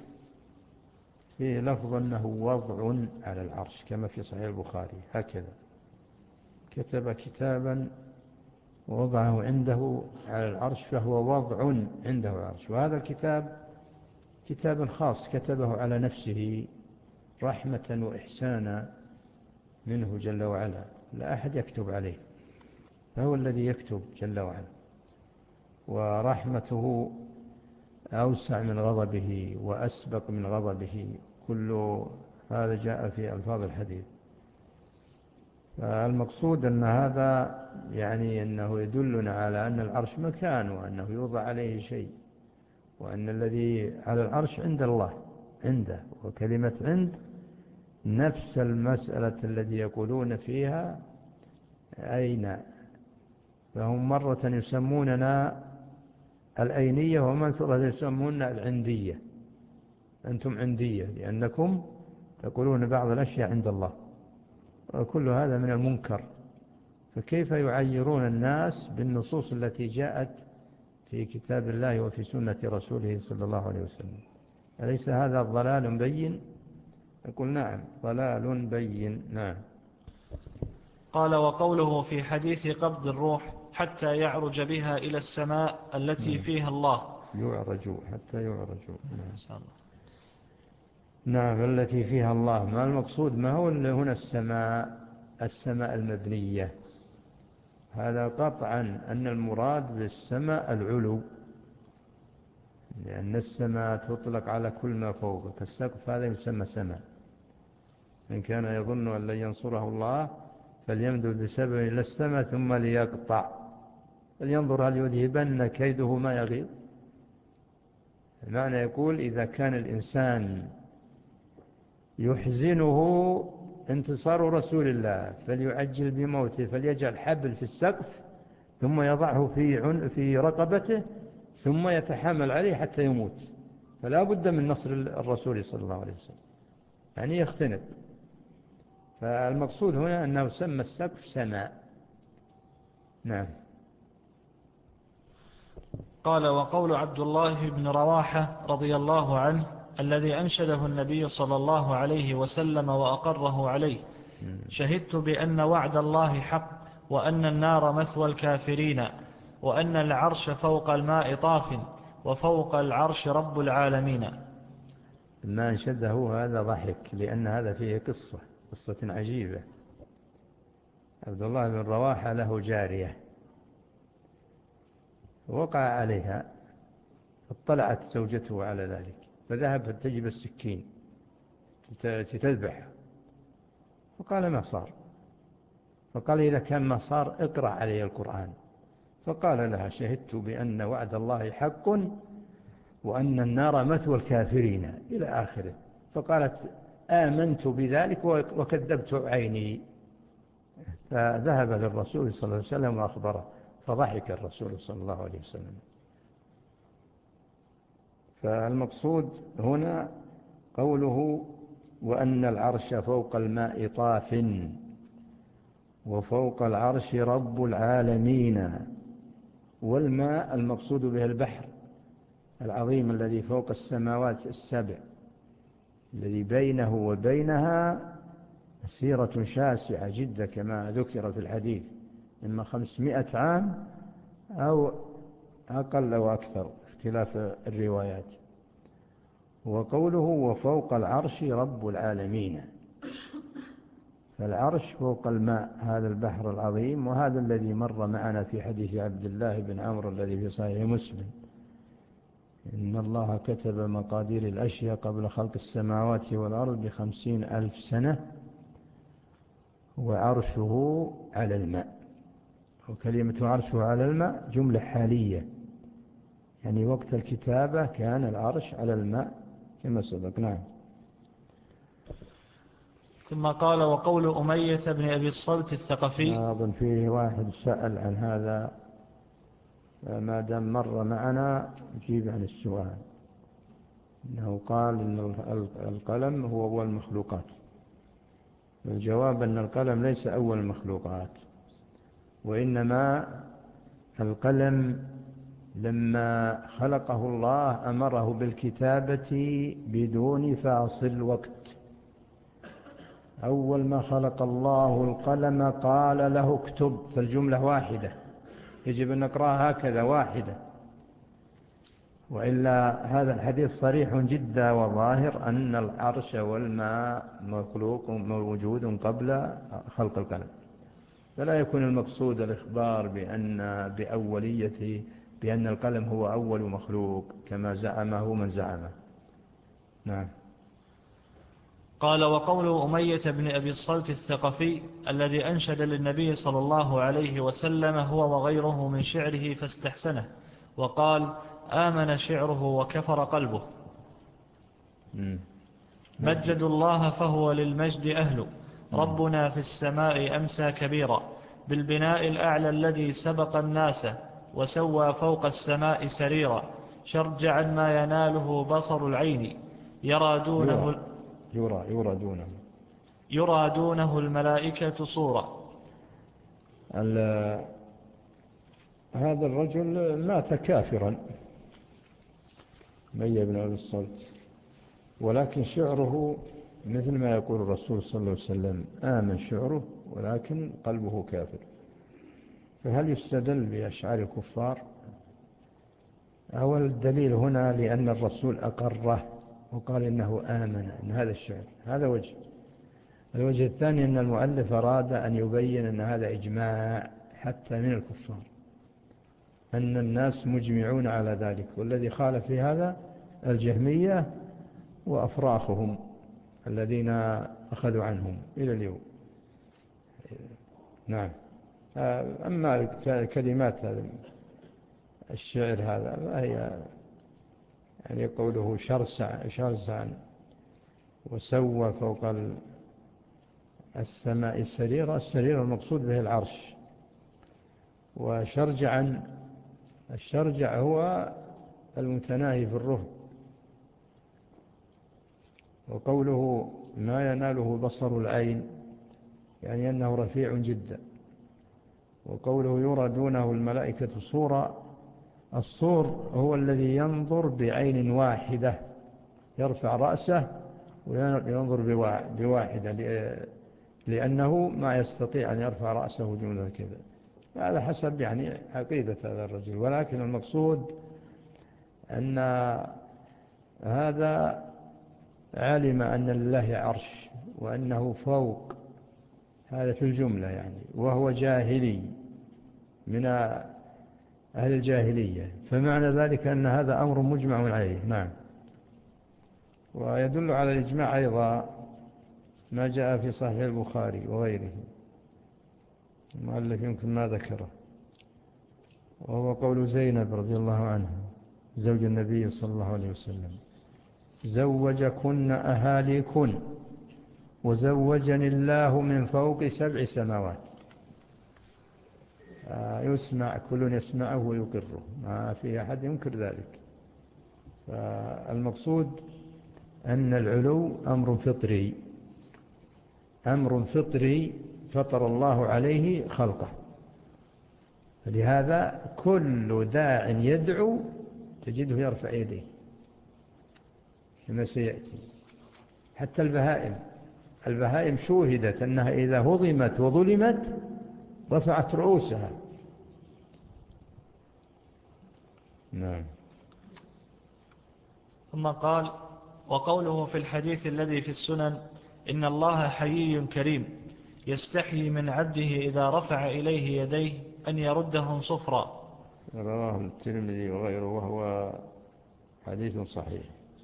فيه لفظ أنه وضع على العرش كما في صحيح البخاري هكذا. كتب كتابا ووضعه عنده على العرش، فهو وضع عنده على العرش. وهذا الكتاب كتاب خاص كتبه على نفسه رحمة وإحسانا منه جل وعلا، لا أحد يكتب عليه، فهو الذي يكتب جل وعلا. ورحمته أوسع من غضبه وأسبق من غضبه، كل هذا جاء في ألفاظ الحديث. فالمقصود أن هذا يعني أنه يدلنا على أن العرش مكان، وأنه يوضع عليه شيء، وأن الذي على العرش عند الله عنده. وكلمة عند نفس المسألة التي يقولون فيها أين، فهم مرة يسموننا الأينية ومرة يسموننا العندية. أنتم عندية لأنكم تقولون بعض الأشياء عند الله، وكل هذا من المنكر. فكيف يعيرون الناس بالنصوص التي جاءت في كتاب الله وفي سنة رسوله صلى الله عليه وسلم؟ أليس هذا ضلال بين؟ يقول نعم ضلال بين. نعم. قال: وقوله في حديث قبض الروح حتى يعرج بها إلى السماء التي نعم. فيها الله. يعرج حتى يعرج. نعم. نعم التي فيها الله. ما المقصود؟ ما هو اللي هنا السماء السماء المبنية؟ هذا قطعا أن المراد بالسماء العلو، لأن السماء تطلق على كل ما فوق، فالسقف هذا يسمى سماء. من كان يظن أن لن ينصره الله فليمدد بسبب إلى السماء ثم ليقطع فلينظر هل يذهبن كيده ما يغيظ. المعنى يقول إذا كان الإنسان يحزنه انتصار رسول الله فليعجل بموته، فليجعل حبل في السقف ثم يضعه في عن في رقبته ثم يتحامل عليه حتى يموت، فلا بد من نصر الرسول صلى الله عليه وسلم، يعني يختنق. فالمقصود هنا أنه سمى السقف سماء. نعم. قال: وقول عبد الله بن رواحة رضي الله عنه الذي أنشده النبي صلى الله عليه وسلم وأقره عليه: شهدت بأن وعد الله حق، وأن النار مثوى الكافرين، وأن العرش فوق الماء طاف، وفوق العرش رب العالمين. ما أنشده هذا ضحك، لأن هذا فيه قصة قصة عجيبة. عبد الله بن رواحة له جارية وقع عليها، اطلعت زوجته على ذلك فذهبت تجيب السكين تذبح، فقال ما صار؟ فقال إذا كان ما صار اقرأ علي القرآن. فقال لها: شهدت بأن وعد الله حق، وأن النار مثوى الكافرين إلى آخره. فقالت: آمنت بذلك وكذبت عيني. فذهب للرسول صلى الله عليه وسلم وأخبره، فضحك الرسول صلى الله عليه وسلم. فالمقصود هنا قوله: وأن العرش فوق الماء طاف، وفوق العرش رب العالمين. والماء المقصود به البحر العظيم الذي فوق السماوات السبع، الذي بينه وبينها مسيرة شاسعة جدا كما ذكر في الحديث، إما خمسمائة عام أو أقل أو أكثر اختلاف الروايات. وقوله: وفوق العرش رب العالمين، فالعرش فوق الماء، هذا البحر العظيم، وهذا الذي مر معنا في حديث عبد الله بن عمرو الذي في صحيح مسلم: إن الله كتب مقادير الأشياء قبل خلق السماوات والأرض بخمسين ألف سنة، وعرشه على الماء. وكلمة عرشه على الماء جملة حالية، يعني وقت الكتابة كان العرش على الماء كما سبق. نعم. ثم قال: وقول أمية بن أبي الصلت الثقفي. أظن فيه واحد سأل عن هذا، ما دام مر معنا نجيب عن السؤال. إنه قال إن القلم هو أول المخلوقات. الجواب أن القلم ليس أول المخلوقات، وإنما القلم لما خلقه الله أمره بالكتابة بدون فاصل وقت، أول ما خلق الله القلم قال له اكتب، فالجملة واحدة، يجب أن نقرأها هكذا واحدة، وإلا هذا الحديث صريح جدا وظاهر أن العرش والماء مخلوق موجود قبل خلق القلم، فلا يكون المقصود الإخبار بأن بأوليته بأن القلم هو أول مخلوق كما زعمه من زعمه. نعم. قال: وقول أمية بن أبي الصلت الثقفي الذي أنشد للنبي صلى الله عليه وسلم هو وغيره من شعره فاستحسنه وقال: آمن شعره وكفر قلبه. مجدوا الله فهو للمجد أهل، ربنا في السماء أمسى كبيرا، بالبناء الأعلى الذي سبق الناس وسوى فوق السماء سريرا، شرجعا ما يناله بصر العين، يرى دونه يرى, يرى دونه يرى دونه الملائكة صورا. هذا الرجل مات كافرا أمية بن أبي الصلت، ولكن شعره مثل ما يقول الرسول صلى الله عليه وسلم: آمن شعره ولكن قلبه كافر. فهل يستدل بأشعار الكفار؟ أول الدليل هنا لأن الرسول أقره وقال إنه آمن إن هذا الشعر، هذا وجه. الوجه الثاني أن المؤلف أراد أن يبين أن هذا إجماع حتى من الكفار، أن الناس مجمعون على ذلك، والذي خالف في هذا الجهمية وأفراخهم الذين أخذوا عنهم إلى اليوم. نعم. أما كلمات الشعر هذا فهي يعني قوله شرسع شرسع وسوى فوق السماء سريرا، السرير المقصود به العرش. وشرجعا، الشرجع هو المتناهي في الرهب. وقوله ما يناله بصر العين يعني أنه رفيع جدا. وقوله يرى دونه الملائكة صورا، الصور هو الذي ينظر بعين واحدة، يرفع رأسه وينظر بواحدة، لأنه ما يستطيع أن يرفع رأسه جملة كذا. هذا حسب يعني عقيدة هذا الرجل، ولكن المقصود أن هذا علم أن لله عرش وأنه فوق، هذا في الجملة يعني، وهو جاهلي من أهل الجاهلية، فمعنى ذلك أن هذا أمر مجمع عليه. نعم. ويدل على الإجماع أيضا ما جاء في صحيح البخاري وغيره، المؤلف يمكن ما ذكره، وهو قول زينب رضي الله عنها زوج النبي صلى الله عليه وسلم: زوجكن أهاليكن وزوجني الله من فوق سبع سماوات. يسمع، كل يسمعه ويقره، ما في أحد ينكر ذلك. فالمقصود أن العلو أمر فطري، أمر فطري فطر الله عليه خلقه، فلهذا كل داع يدعو تجده يرفع يديه كما سيأتي. حتى البهائم البهائم شوهدت أنها إذا هضمت وظلمت رفعت رؤوسها. نعم. ثم قال: وقوله في الحديث الذي في السنن: إن الله حيي كريم يستحيي من عبده إذا رفع إليه يديه أن يردهم صفرا. رواه الترمذي وغيره وهو حديث صحيح.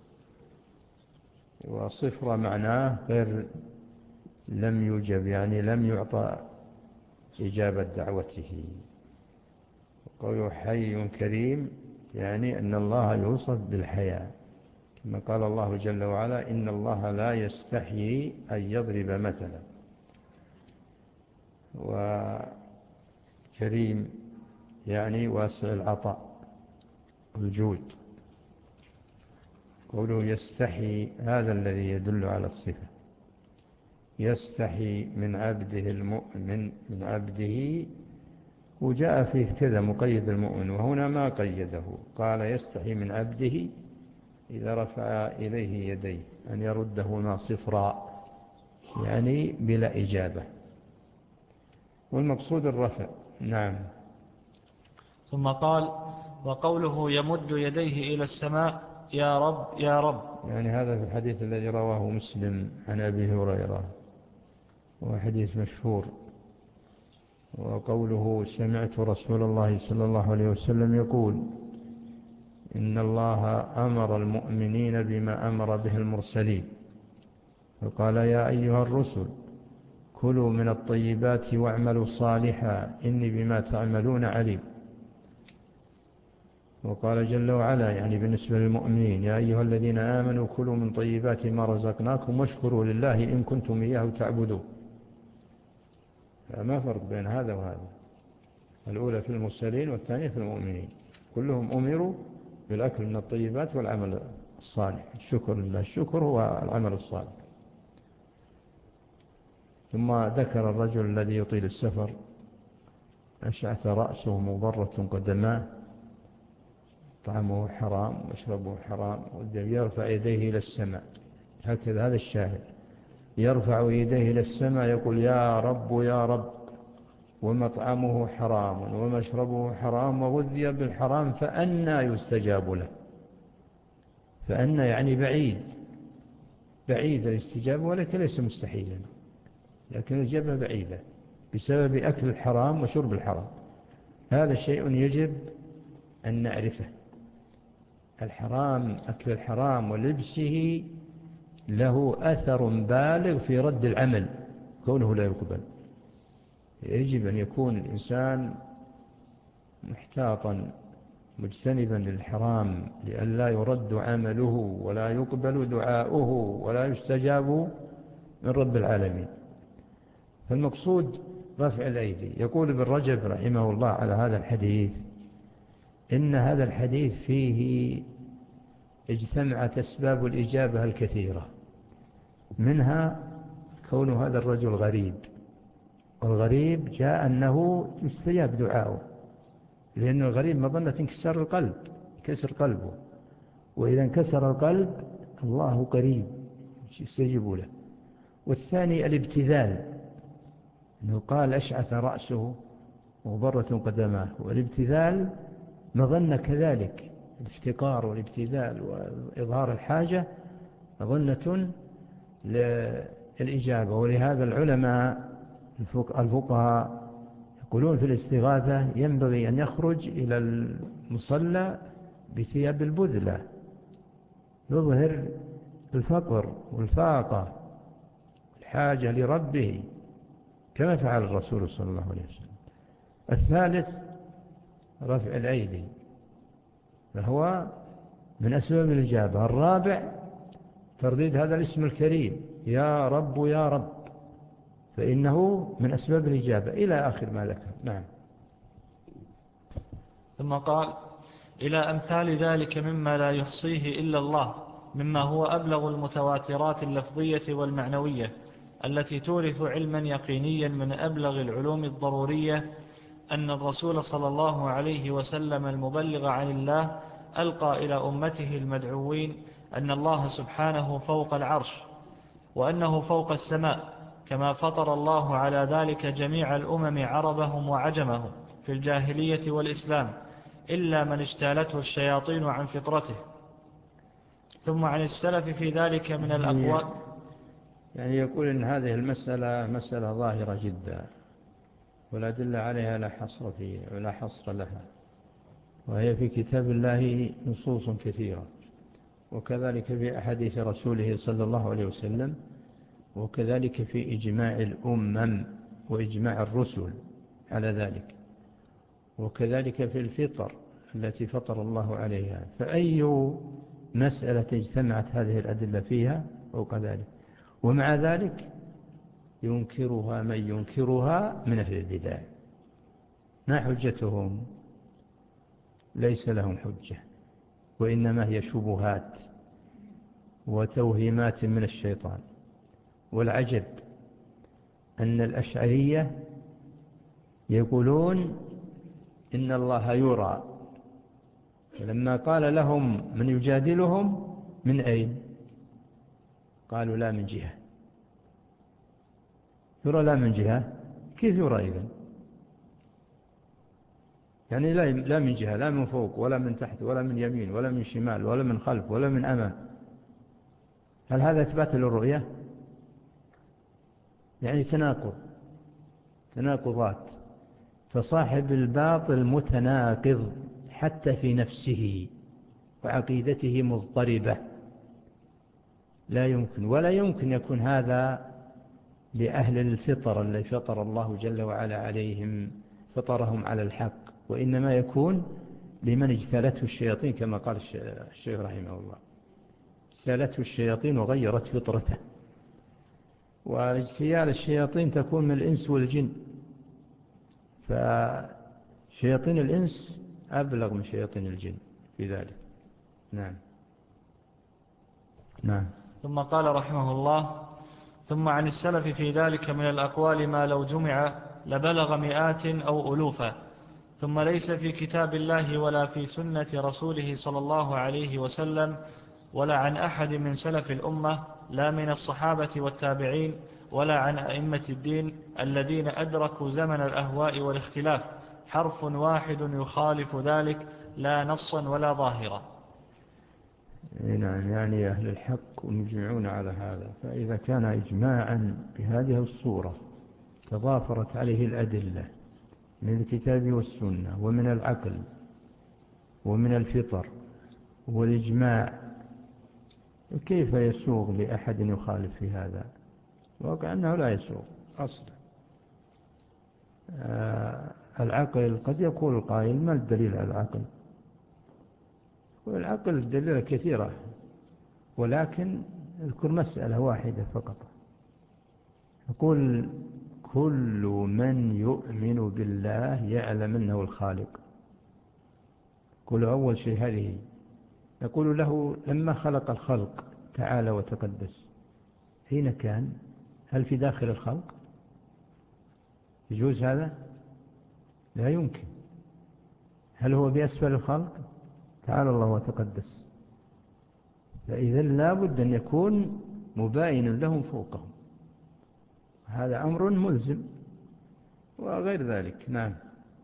وصفر معناه غير لم يجب، يعني لم يعطى إجابة دعوته. وقوله حي كريم يعني أن الله يوصف بالحياة، كما قال الله جل وعلا: إن الله لا يستحيي أن يضرب مثلا. وكريم يعني واسع العطاء والجود. قوله يستحي هذا الذي يدل على الصفة، يستحي من عبده المؤمن من عبده، وجاء فيه كذا مقيد المؤمن، وهنا ما قيده، قال يستحي من عبده إذا رفع إليه يديه أن يردهما صفرا. يعني بلا إجابة، والمقصود الرفع. نعم. ثم قال: وقوله يمد يديه إلى السماء يا رب يا رب، يعني هذا في الحديث الذي رواه مسلم عن أبي هريرة، وهو حديث مشهور. وقوله سمعت رسول الله صلى الله عليه وسلم يقول: إن الله أمر المؤمنين بما أمر به المرسلين، فقال: يا أيها الرسل كلوا من الطيبات واعملوا صالحا إني بما تعملون عليم. وقال جل وعلا يعني بالنسبة للمؤمنين: يا أيها الذين آمنوا كلوا من طيبات ما رزقناكم واشكروا لله إن كنتم إياه تعبدون. فما فرق بين هذا وهذا، الأولى في المرسلين والثانية في المؤمنين، كلهم أمروا بالأكل من الطيبات والعمل الصالح، الشكر لله، الشكر هو العمل الصالح. ثم ذكر الرجل الذي يطيل السفر أشعث رأسه مضرة قدماه، طعمه حرام واشربه حرام، يرفع يديه إلى السماء، هكذا هذا الشاهد، يرفع يديه إلى السماء يقول: يا رب يا رب، ومطعمه حرام ومشربه حرام وغذي بالحرام فأنى يستجاب له. فأنى يعني بعيد، بعيد الاستجابة، ولكن ليس مستحيلا، لكن الإجابة بعيدة بسبب أكل الحرام وشرب الحرام. هذا شيء يجب أن نعرفه. الحرام، أكل الحرام ولبسه له أثر بالغ في رد العمل، كونه لا يقبل. يجب أن يكون الإنسان محتاطا مجتنبا للحرام لئلا يرد عمله ولا يقبل دعاؤه ولا يستجاب من رب العالمين. فالمقصود رفع الأيدي. يقول ابن رجب رحمه الله على هذا الحديث: إن هذا الحديث فيه اجتمعت أسباب الإجابة الكثيرة، منها كون هذا الرجل غريب، والغريب جاء أنه يستجاب دعاؤه، لأن الغريب مظنة انكسار القلب، كسر قلبه، وإذا انكسر القلب الله قريب يستجيب له. والثاني الابتذال، أنه قال أشعث رأسه وبرة قدماه، والابتذال مظنة كذلك، الافتقار والابتذال وإظهار الحاجة مظنة للإجابة. ولهذا العلماء الفقهاء يقولون في الاستغاثة ينبغي أن يخرج إلى المصلى بثياب البذلة، يظهر الفقر والفاقة والحاجة لربه كما فعل الرسول صلى الله عليه وسلم. الثالث رفع الأيدي، فهو من أسباب الإجابة. الرابع ترديد هذا الاسم الكريم يا رب يا رب، فإنه من أسباب الإجابة، إلى آخر ما ذكر. نعم. ثم قال: إلى أمثال ذلك مما لا يحصيه إلا الله، مما هو أبلغ المتواترات اللفظية والمعنوية التي تورث علما يقينيا من أبلغ العلوم الضرورية، أن الرسول صلى الله عليه وسلم المبلغ عن الله ألقى إلى أمته المدعوين أن الله سبحانه فوق العرش، وأنه فوق السماء، كما فطر الله على ذلك جميع الأمم عربهم وعجمهم في الجاهلية والإسلام، إلا من اجتالته الشياطين عن فطرته. ثم عن السلف في ذلك من الأقوال، يعني يقول إن هذه المسألة مسألة ظاهرة جدا، والأدلة عليها لا حصر فيه ولا حصر لها، وهي في كتاب الله نصوص كثيرة، وكذلك في أحاديث رسوله صلى الله عليه وسلم، وكذلك في إجماع الأمم وإجماع الرسل على ذلك، وكذلك في الفطر التي فطر الله عليها. فأي مسألة اجتمعت هذه الأدلة فيها فوق ذلك، ومع ذلك ينكرها من ينكرها من أهل البدع. ما حجتهم؟ ليس لهم حجة، وإنما هي شبهات وتوهيمات من الشيطان. والعجب أن الأشعرية يقولون إن الله يرى، فلما قال لهم من يجادلهم من أين؟ قالوا لا من جهة. يرى لا من جهة، كيف يرى إذن؟ يعني لا لا من جهة، لا من فوق ولا من تحت ولا من يمين ولا من شمال ولا من خلف ولا من أمام. هل هذا إثبات للرؤية؟ يعني تناقض، تناقضات. فصاحب الباطل متناقض حتى في نفسه وعقيدته مضطربة، لا يمكن ولا يمكن يكون هذا لأهل الفطر الذي فطر الله جل وعلا عليهم، فطرهم على الحق، وإنما يكون لمن اجتالته الشياطين كما قال الشيخ رحمه الله، اجتالته الشياطين وغيرت فطرته. واجتيال الشياطين تكون من الإنس والجن، فشياطين الإنس أبلغ من شياطين الجن في ذلك. نعم نعم. ثم قال رحمه الله: ثم عن السلف في ذلك من الأقوال ما لو جمع لبلغ مئات أو ألوفا، ثم ليس في كتاب الله ولا في سنة رسوله صلى الله عليه وسلم ولا عن أحد من سلف الأمة، لا من الصحابة والتابعين ولا عن أئمة الدين الذين أدركوا زمن الأهواء والاختلاف، حرف واحد يخالف ذلك لا نصا ولا ظاهرا. نعم، يعني أهل الحق مجمعون على هذا. فإذا كان إجماعا بهذه الصورة تضافرت عليه الأدلة من الكتاب والسنة ومن العقل ومن الفطر والإجماع، كيف يسوغ لأحد يخالف في هذا؟ واقع أنه لا يسوغ أصلا. آه العقل قد يقول القائل: ما الدليل على العقل؟ والعقل الدليل كثيرة، ولكن اذكر مسألة واحدة فقط. يقول: كل من يؤمن بالله يعلم أنه الخالق. قل أول شيء هذه. نقول له: لما خلق الخلق تعالى وتقدس، أين كان؟ هل في داخل الخلق؟ يجوز هذا؟ لا يمكن. هل هو بأسفل الخلق؟ تعالى الله وتقدس. فإذا لا بد أن يكون مباين لهم فوقهم، هذا أمر ملزم وغير ذلك. نعم.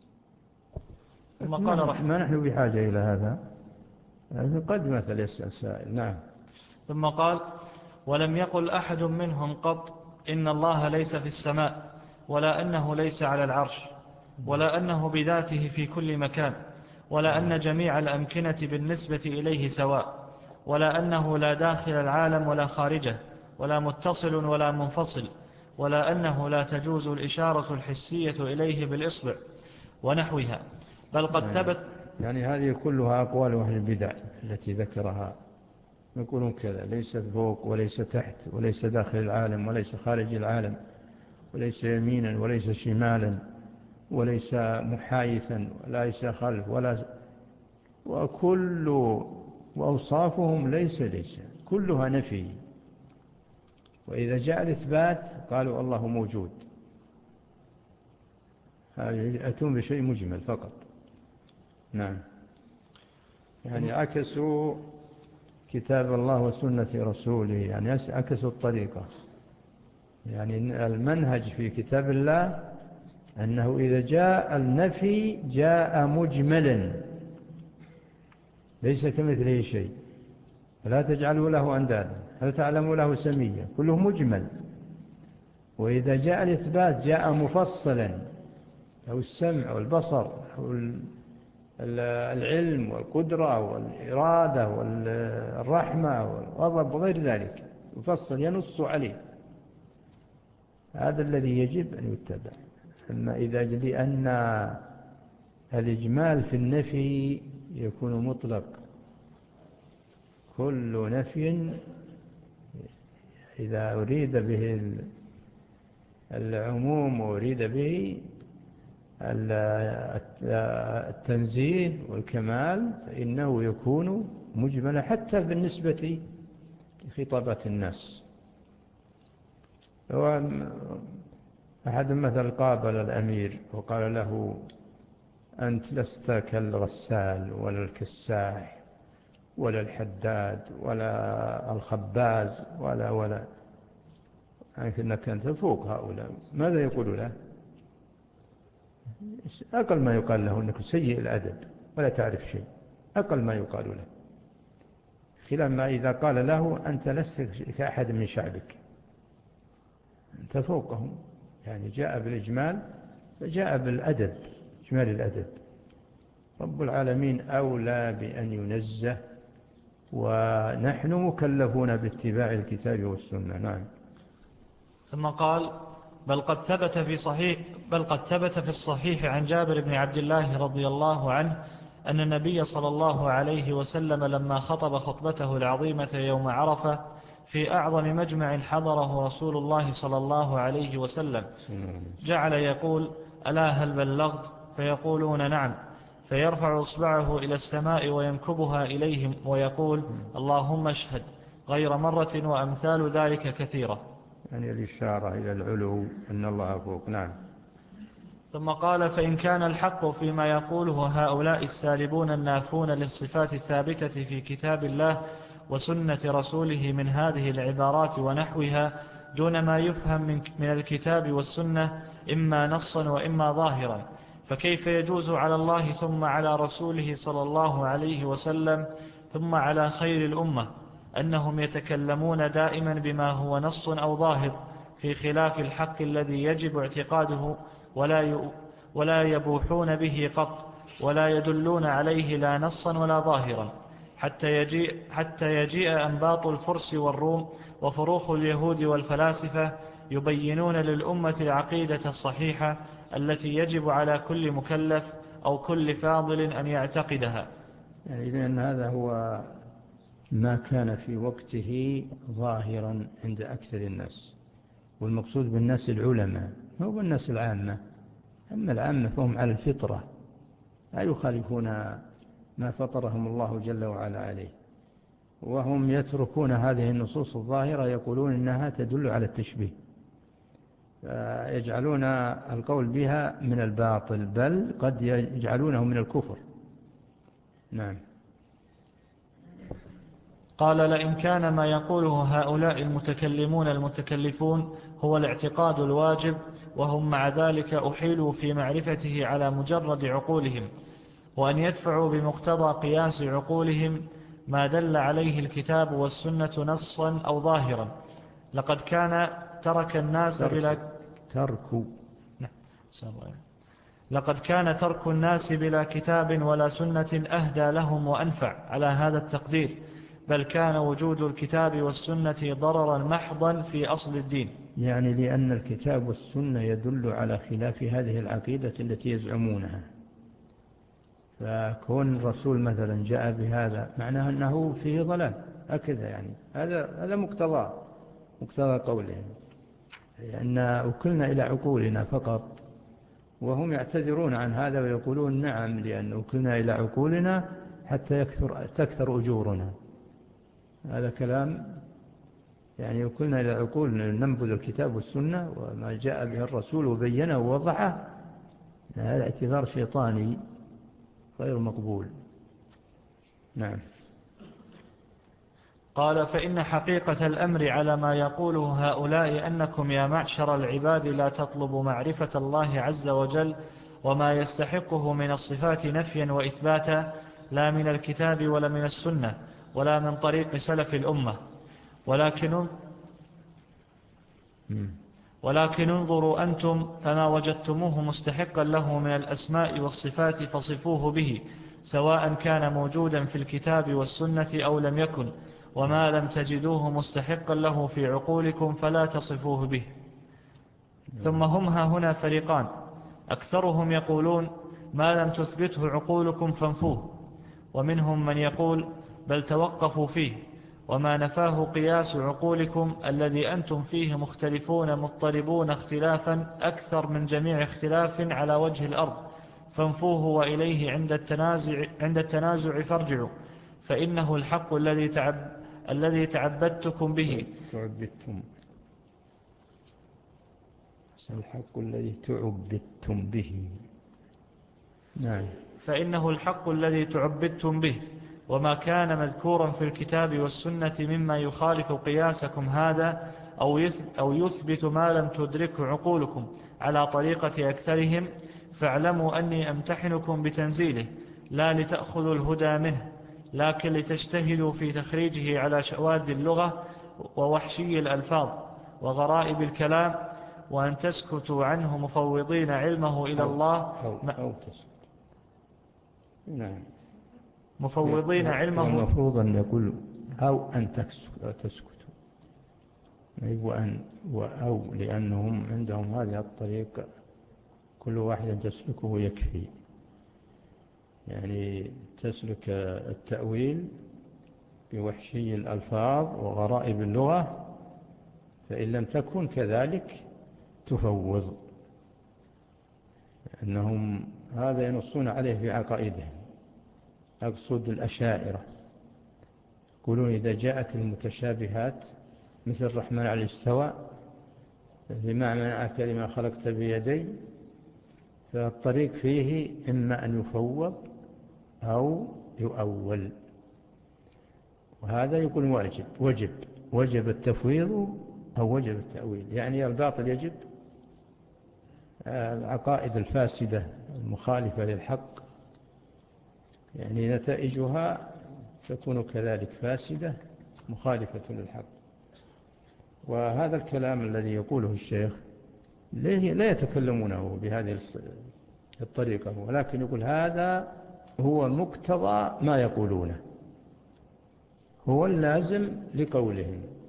ثم قال رحمه ما نحن بحاجة إلى هذا، قد مثل يسأل سائل. نعم. ثم قال: ولم يقل أحد منهم قط إن الله ليس في السماء، ولا أنه ليس على العرش، ولا أنه بذاته في كل مكان، ولا أن جميع الأمكنة بالنسبة إليه سواء، ولا أنه لا داخل العالم ولا خارجه، ولا متصل ولا منفصل، ولا أنه لا تجوز الإشارة الحسية إليه بالإصبع ونحوها، بل قد ثبت. يعني هذه كلها أقوال أهل البدع التي ذكرها، يقولون كذا: ليس فوق وليس تحت وليس داخل العالم وليس خارج العالم وليس يمينا وليس شمالا وليس محايثا وليس خلف ولا، وكل وأوصافهم ليس ليس كلها نفي. وإذا جاء الإثبات قالوا الله موجود، أتون بشيء مجمل فقط. نعم. يعني عكسوا كتاب الله وسنة رسوله، يعني عكسوا الطريقة. يعني المنهج في كتاب الله أنه إذا جاء النفي جاء مجملا ليس كمثله شيء، فلا تجعلوا له أندادا هل تعلموا له سميا، كله مجمل. وإذا جاء الإثبات جاء مفصلا، أو السمع والبصر أو العلم والقدرة والإرادة والرحمة والغضب وغير ذلك، يفصل ينص عليه. هذا الذي يجب أن يتبع. أما إذا لأن الإجمال في النفي يكون مطلق، كل نفي إذا أريد به العموم وأريد به التنزيه والكمال فإنه يكون مجملا حتى بالنسبة لخطابات الناس. هو أحد مثل قابل الأمير وقال له: أنت لست كالغسال ولا الكساح ولا الحداد ولا الخباز ولا ولا أنك أنت فوق هؤلاء، ماذا يقول له؟ أقل ما يقال له أنك سيء الأدب ولا تعرف شيء، أقل ما يقال له، خلاف ما إذا قال له أنت لست كأحد من شعبك، أنت فوقهم. يعني جاء بالإجمال فجاء بالأدب، إجمال الأدب. رب العالمين أولى بأن ينزه، ونحن مكلفون باتباع الكتاب والسنة. نعم. ثم قال: بل قد ثبت في صحيح بل قد ثبت في الصحيح عن جابر بن عبد الله رضي الله عنه أن النبي صلى الله عليه وسلم لما خطب خطبته العظيمة يوم عرفة في أعظم مجمع حضره رسول الله صلى الله عليه وسلم جعل يقول: ألا هل بلغت؟ فيقولون: نعم. فيرفع إصبعه إلى السماء وينكبها إليهم ويقول: اللهم اشهد، غير مرة وأمثال ذلك كثيرة. يعني الإشارة إلى العلو أن الله فوق. نعم. ثم قال: فإن كان الحق فيما يقوله هؤلاء السالبون النافون للصفات الثابتة في كتاب الله وسنة رسوله من هذه العبارات ونحوها دون ما يفهم من الكتاب والسنة إما نصا وإما ظاهرا، فكيف يجوز على الله ثم على رسوله صلى الله عليه وسلم ثم على خير الأمة أنهم يتكلمون دائما بما هو نص أو ظاهر في خلاف الحق الذي يجب اعتقاده ولا ولا يبوحون به قط ولا يدلون عليه لا نصا ولا ظاهرا، حتى يجيء, حتى يجيء أنباط الفرس والروم وفروخ اليهود والفلاسفة يبينون للأمة العقيدة الصحيحة التي يجب على كل مكلف أو كل فاضل أن يعتقدها. يعني لأن هذا هو ما كان في وقته ظاهرا عند أكثر الناس، والمقصود بالناس العلماء هو بالناس العامة. أما العامة فهم على الفطرة، لا يخالفون ما فطرهم الله جل وعلا عليه، وهم يتركون هذه النصوص الظاهرة يقولون إنها تدل على التشبيه، فيجعلون القول بها من الباطل، بل قد يجعلونه من الكفر. نعم. قال: لئن كان ما يقوله هؤلاء المتكلمون المتكلفون هو الاعتقاد الواجب وهم مع ذلك أحيلوا في معرفته على مجرد عقولهم، وأن يدفعوا بمقتضى قياس عقولهم ما دل عليه الكتاب والسنة نصا أو ظاهرا، لقد كان ترك الناس بلا ترك لقد كان ترك الناس بلا كتاب ولا سنة أهدى لهم وأنفع على هذا التقدير، بل كان وجود الكتاب والسنة ضررا محضا في أصل الدين. يعني لأن الكتاب والسنة يدل على خلاف هذه العقيدة التي يزعمونها، فكون الرسول مثلا جاء بهذا معناه أنه فيه ضلال هكذا، يعني هذا هذا مقتضى مقتضى قولهم، لأن أكلنا إلى عقولنا فقط، وهم يعتذرون عن هذا ويقولون نعم لأن أكلنا إلى عقولنا حتى يكثر تكثر أجورنا. هذا كلام يعني أكلنا إلى عقول ننبذ الكتاب والسنة وما جاء به الرسول وبينه ووضحه، هذا اعتذار شيطاني غير مقبول. نعم. قال: فإن حقيقة الأمر على ما يقوله هؤلاء أنكم يا معشر العباد لا تطلبوا معرفة الله عز وجل وما يستحقه من الصفات نفيا وإثباتا لا من الكتاب ولا من السنة ولا من طريق سلف الأمة، ولكن ولكن انظروا أنتم فما وجدتموه مستحقا له من الأسماء والصفات فصفوه به، سواء كان موجودا في الكتاب والسنة أو لم يكن، وما لم تجدوه مستحقا له في عقولكم فلا تصفوه به. ثم هم ها هنا فريقان: أكثرهم يقولون ما لم تثبته عقولكم فانفوه، ومنهم من يقول بل توقفوا فيه، وما نفاه قياس عقولكم الذي أنتم فيه مختلفون مضطربون اختلافا أكثر من جميع اختلاف على وجه الأرض، فانفوه وإليه عند التنازع, عند التنازع فارجعوا، فإنه الحق الذي تعب الذي تعبدتكم به تعبدتم الحق الذي تعبدتم به. نعم. فإنه الحق الذي تعبدتم به، وما كان مذكورا في الكتاب والسنة مما يخالف قياسكم هذا أو يثبت ما لم تدركه عقولكم على طريقة أكثرهم، فاعلموا أني أمتحنكم بتنزيله لا لتأخذوا الهدى منه، لكن لتجتهدوا في تخريجه على شواذ اللغة ووحشي الألفاظ وغرائب الكلام، وأن تسكتوا عنه مفوضين علمه إلى الله أو, أو تسكت. نعم. مفوضين علمه. المفروض أن يقول أو أن تسكتوا، وأن وأو، لأنهم عندهم هذه الطريقة كل واحد تسلكه يكفي، يعني تسلك التأويل بوحشي الألفاظ وغرائب اللغة، فإن لم تكن كذلك تفوض، أنهم هذا ينصون عليه في عقائدهم. أقصد الأشاعرة يقولون إذا جاءت المتشابهات مثل الرحمن على الاستوى بما منعك لما خلقت بيدي، فالطريق فيه إما أن يفوض أو يؤول، وهذا يقول واجب وجب وجب التفويض أو وجب التأويل، يعني الباطل يجب، العقائد الفاسدة المخالفة للحق يعني نتائجها تكون كذلك فاسدة مخالفة للحق. وهذا الكلام الذي يقوله الشيخ لا يتكلمونه بهذه الطريقة، ولكن يقول هذا هو مقتضى ما يقولونه، هو اللازم لقولهم.